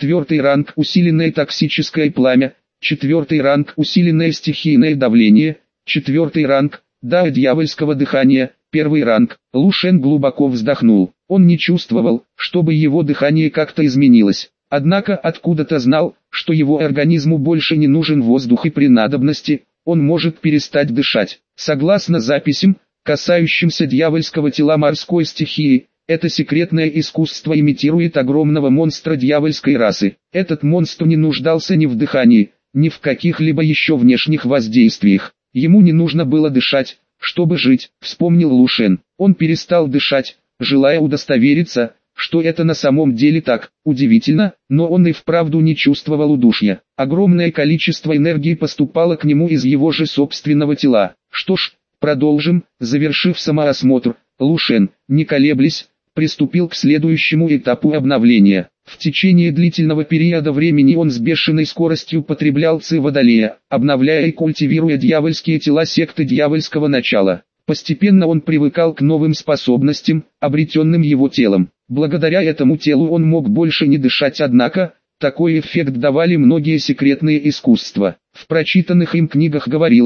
4 ранг. Усиленное токсическое пламя. 4 ранг. Усиленное стихийное давление. 4 ранг. Дао дьявольского дыхания. 1 ранг. Лу Шен глубоко вздохнул. Он не чувствовал, чтобы его дыхание как-то изменилось. Однако откуда-то знал, что его организму больше не нужен воздух и при надобности он может перестать дышать. Согласно записям, касающимся дьявольского тела морской стихии, это секретное искусство имитирует огромного монстра дьявольской расы. Этот монстр не нуждался ни в дыхании, ни в каких-либо еще внешних воздействиях. Ему не нужно было дышать, чтобы жить, вспомнил Лу Шен. Он перестал дышать, желая удостовериться, что это на самом деле так. Удивительно, но он и вправду не чувствовал удушья. Огромное количество энергии поступало к нему из его же собственного тела. Что ж, продолжим. Завершив самоосмотр, Лу Шен, не колеблясь, приступил к следующему этапу обновления. В течение длительного периода времени он с бешеной скоростью потреблял ци водолея, обновляя и культивируя дьявольские тела секты дьявольского начала. Постепенно он привыкал к новым способностям, обретенным его телом. Благодаря этому телу он мог больше не дышать, однако, такой эффект давали многие секретные искусства. В прочитанных им книгах говорилось,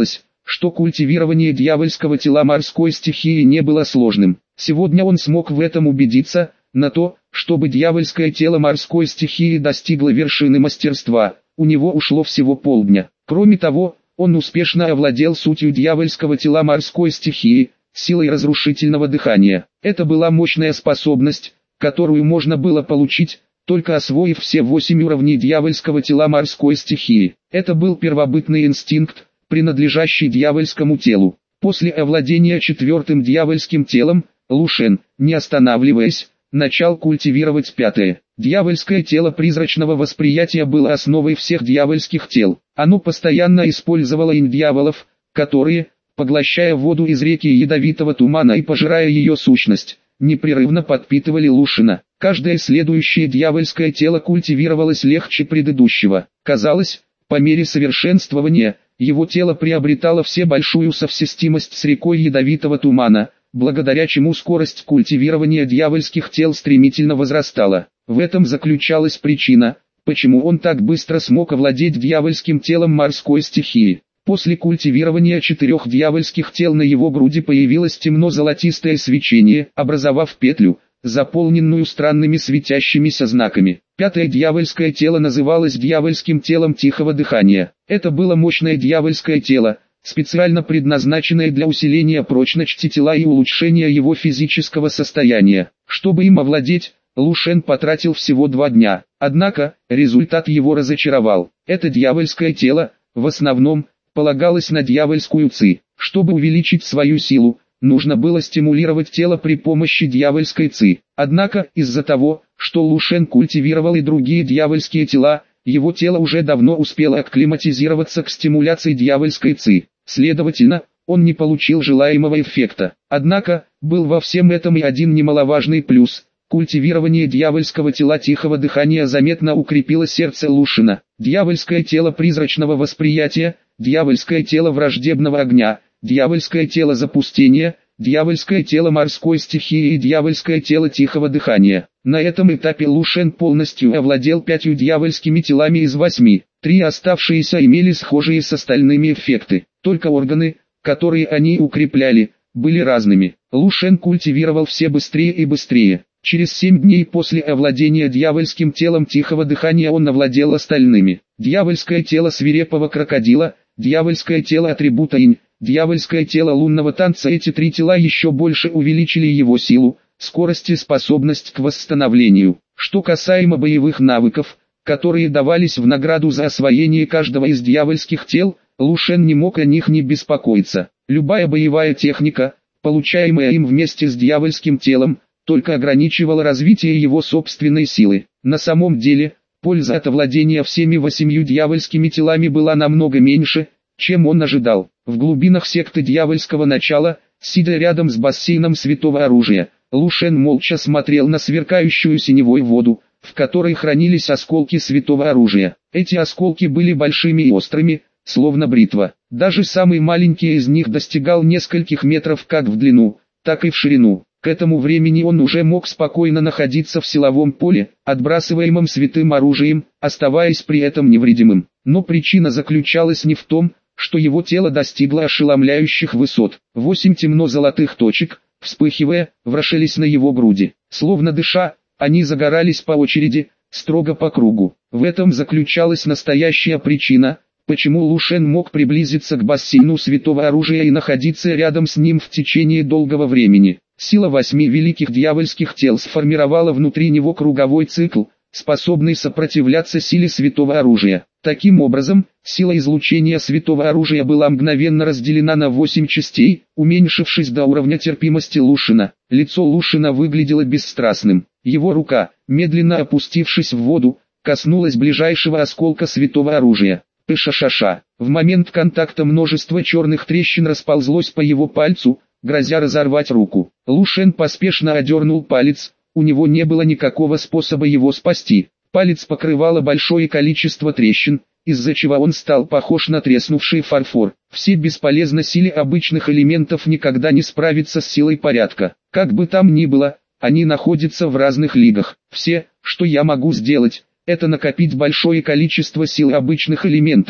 что культивирование дьявольского тела морской стихии не было сложным. Сегодня он смог в этом убедиться. На то, чтобы дьявольское тело морской стихии достигло вершины мастерства, у него ушло всего полдня. Кроме того, он успешно овладел сутью дьявольского тела морской стихии, силой разрушительного дыхания. Это была мощная способность, которую можно было получить, только освоив все 8 уровней дьявольского тела морской стихии. Это был первобытный инстинкт, принадлежащий дьявольскому телу. После овладения 4-м дьявольским телом, Лу Шен, не останавливаясь, начал культивировать 5-е. Дьявольское тело призрачного восприятия было основой всех дьявольских тел. Оно постоянно использовало инь дьяволов, которые, поглощая воду из реки ядовитого тумана и пожирая ее сущность, непрерывно подпитывали Лу Шена. Каждое следующее дьявольское тело культивировалось легче предыдущего. Казалось, по мере совершенствования, его тело приобретало все большую совместимость с рекой ядовитого тумана, благодаря чему скорость культивирования дьявольских тел стремительно возрастала. В этом заключалась причина, почему он так быстро смог овладеть дьявольским телом морской стихии. После культивирования 4 дьявольских тел на его груди появилось темно-золотистое свечение, образовав петлю, заполненную странными светящимися знаками. 5-е дьявольское тело называлось дьявольским телом тихого дыхания. Это было мощное дьявольское тело, специально предназначенное для усиления прочности тела и улучшения его физического состояния. Чтобы им овладеть, Лу Шен потратил всего 2 дня. Однако, результат его разочаровал. Это дьявольское тело, в основном, полагалось на дьявольскую ци. Чтобы увеличить свою силу, нужно было стимулировать тело при помощи дьявольской ци. Однако, из-за того, что Лу Шен культивировал и другие дьявольские тела, его тело уже давно успело акклиматизироваться к стимуляции дьявольской ци. Следовательно, он не получил желаемого эффекта. Однако, был во всем этом и один немаловажный плюс. Культивирование дьявольского тела тихого дыхания заметно укрепило сердце Лу Шена. Дьявольское тело призрачного восприятия, дьявольское тело враждебного огня, дьявольское тело запустения, дьявольское тело морской стихии и дьявольское тело тихого дыхания. На этом этапе Лу Шен полностью овладел 5 дьявольскими телами из 8. 3 оставшиеся имели схожие с остальными эффекты. Только органы, которые они укрепляли, были разными. Лу Шен культивировал все быстрее и быстрее. Через 7 дней после овладения дьявольским телом тихого дыхания он овладел остальными. Дьявольское тело свирепого крокодила, дьявольское тело атрибута инь, дьявольское тело лунного танца. Эти 3 тела еще больше увеличили его силу, скорость и способность к восстановлению. Что касаемо боевых навыков, которые давались в награду за освоение каждого из дьявольских тел, Лу Шен не мог о них не беспокоиться. Любая боевая техника, получаемая им вместе с дьявольским телом, только ограничивала развитие его собственной силы. На самом деле, польза от овладения всеми 8 дьявольскими телами была намного меньше, чем он ожидал. В глубинах секты дьявольского начала, сидя рядом с бассейном святого оружия, Лу Шен молча смотрел на сверкающую синевой воду, в которой хранились осколки святого оружия. Эти осколки были большими и острыми, словно бритва. Даже самый маленький из них достигал нескольких метров как в длину, так и в ширину. К этому времени он уже мог спокойно находиться в силовом поле, отбрасываемом святым оружием, оставаясь при этом невредимым. Но причина заключалась не в том, что его тело достигло ошеломляющих высот. 8 темно-золотых точек, вспыхивая, вращались на его груди. Словно дыша, они загорались по очереди, строго по кругу. В этом заключалась настоящая причина, почему Лу Шен мог приблизиться к бассейну святого оружия и находиться рядом с ним в течение долгого времени. Сила 8 великих дьявольских тел сформировала внутри него круговой цикл, способный сопротивляться силе святого оружия. Таким образом, сила излучения святого оружия была мгновенно разделена на 8 частей, уменьшившись до уровня терпимости Лу Шена. Лицо Лу Шена выглядело бесстрастным. Его рука, медленно опустившись в воду, коснулась ближайшего осколка святого оружия. Пышашаша. В момент контакта множество черных трещин расползлось по его пальцу, грозя разорвать руку. Лу Шен поспешно одернул палец, у него не было никакого способа его спасти. Палец покрывало большое количество трещин, из-за чего он стал похож на треснувший фарфор. Все бесполезно силе обычных элементов никогда не справиться с силой порядка. Как бы там ни было, они находятся в разных лигах. Все, что я могу сделать, это накопить большое количество сил обычных элементов,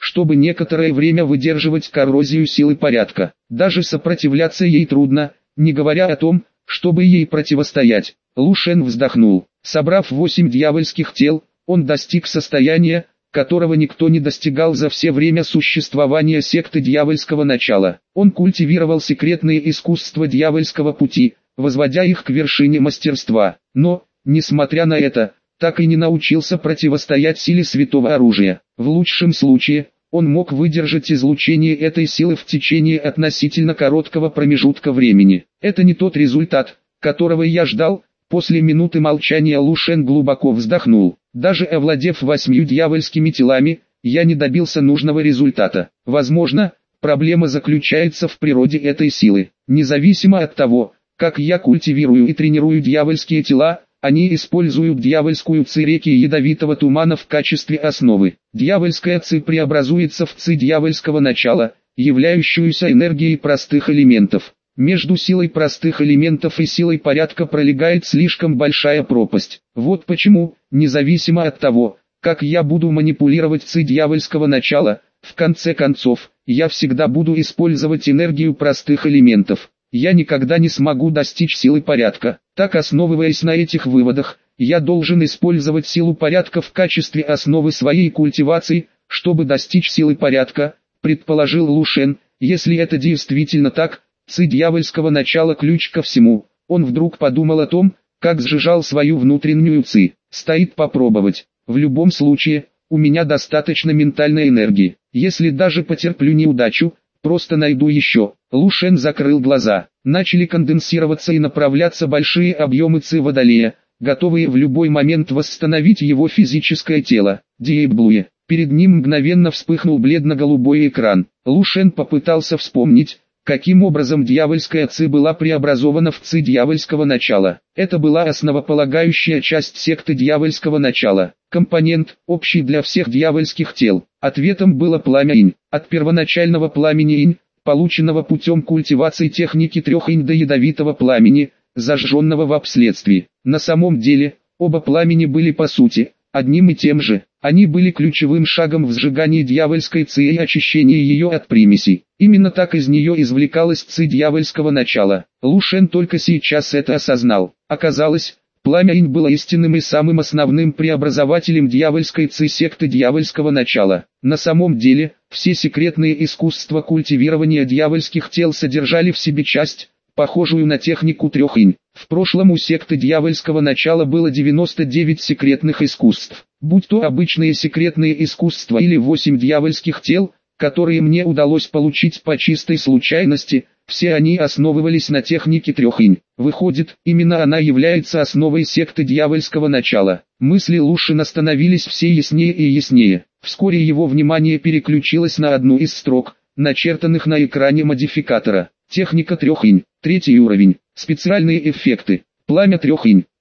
чтобы некоторое время выдерживать коррозию силы порядка. Даже сопротивляться ей трудно, не говоря о том, чтобы ей противостоять. Лу Шен вздохнул. Собрав 8 дьявольских тел, он достиг состояния, которого никто не достигал за все время существования секты дьявольского начала. Он культивировал секретные искусства дьявольского пути, возводя их к вершине мастерства. Но, несмотря на это, так и не научился противостоять силе святого оружия. В лучшем случае, он мог выдержать излучение этой силы в течение относительно короткого промежутка времени. Это не тот результат, которого я ждал. После минуты молчания Лу Шен глубоко вздохнул. Даже овладев 8 дьявольскими телами, я не добился нужного результата. Возможно, проблема заключается в природе этой силы. Независимо от того, как я культивирую и тренирую дьявольские тела, они используют дьявольскую ци реки ядовитого тумана в качестве основы. Дьявольская ци преобразуется в ци дьявольского начала, являющуюся энергией простых элементов. Между силой простых элементов и силой порядка пролегает слишком большая пропасть. Вот почему, независимо от того, как я буду манипулировать ци дьявольского начала, в конце концов, я всегда буду использовать энергию простых элементов. Я никогда не смогу достичь силы порядка. Так, основываясь на этих выводах, я должен использовать силу порядка в качестве основы своей культивации, чтобы достичь силы порядка, предположил Лу Шен. Если это действительно так, ци дьявольского начала ключ ко всему. Он вдруг подумал о том, как сжижал свою внутреннюю ци. Стоит попробовать. В любом случае, у меня достаточно ментальной энергии. Если даже потерплю неудачу, просто найду еще. Лу Шен закрыл глаза. Начали конденсироваться и направляться большие объемы ци водолея, готовые в любой момент восстановить его физическое тело. Диэблуе. Перед ним мгновенно вспыхнул бледно-голубой экран. Лу Шен попытался вспомнить, каким образом дьявольская ци была преобразована в ци дьявольского начала. Это была основополагающая часть секты дьявольского начала, компонент, общий для всех дьявольских тел. Ответом было пламя инь. От первоначального пламени инь, полученного путем культивации техники 3 инь до ядовитого пламени, зажженного впоследствии. На самом деле, оба пламени были по сути одним и тем же. Они были ключевым шагом в сжигании дьявольской ци и очищении ее от примесей. Именно так из нее извлекалась ци дьявольского начала. Лу Шен только сейчас это осознал. Оказалось, пламя инь было истинным и самым основным преобразователем дьявольской ци секты дьявольского начала. На самом деле, все секретные искусства культивирования дьявольских тел содержали в себе часть, похожую на технику 3 инь. В прошлом у секты дьявольского начала было 99 секретных искусств. Будь то обычные секретные искусства или 8 дьявольских тел, которые мне удалось получить по чистой случайности, все они основывались на технике 3 инь. Выходит, именно она является основой секты дьявольского начала. Мысли Лу Шена становились все яснее и яснее. Вскоре его внимание переключилось на одну из строк, начертанных на экране модификатора. Техника 3 инь. 3 уровень. Специальные эффекты. Пламя 3 инь.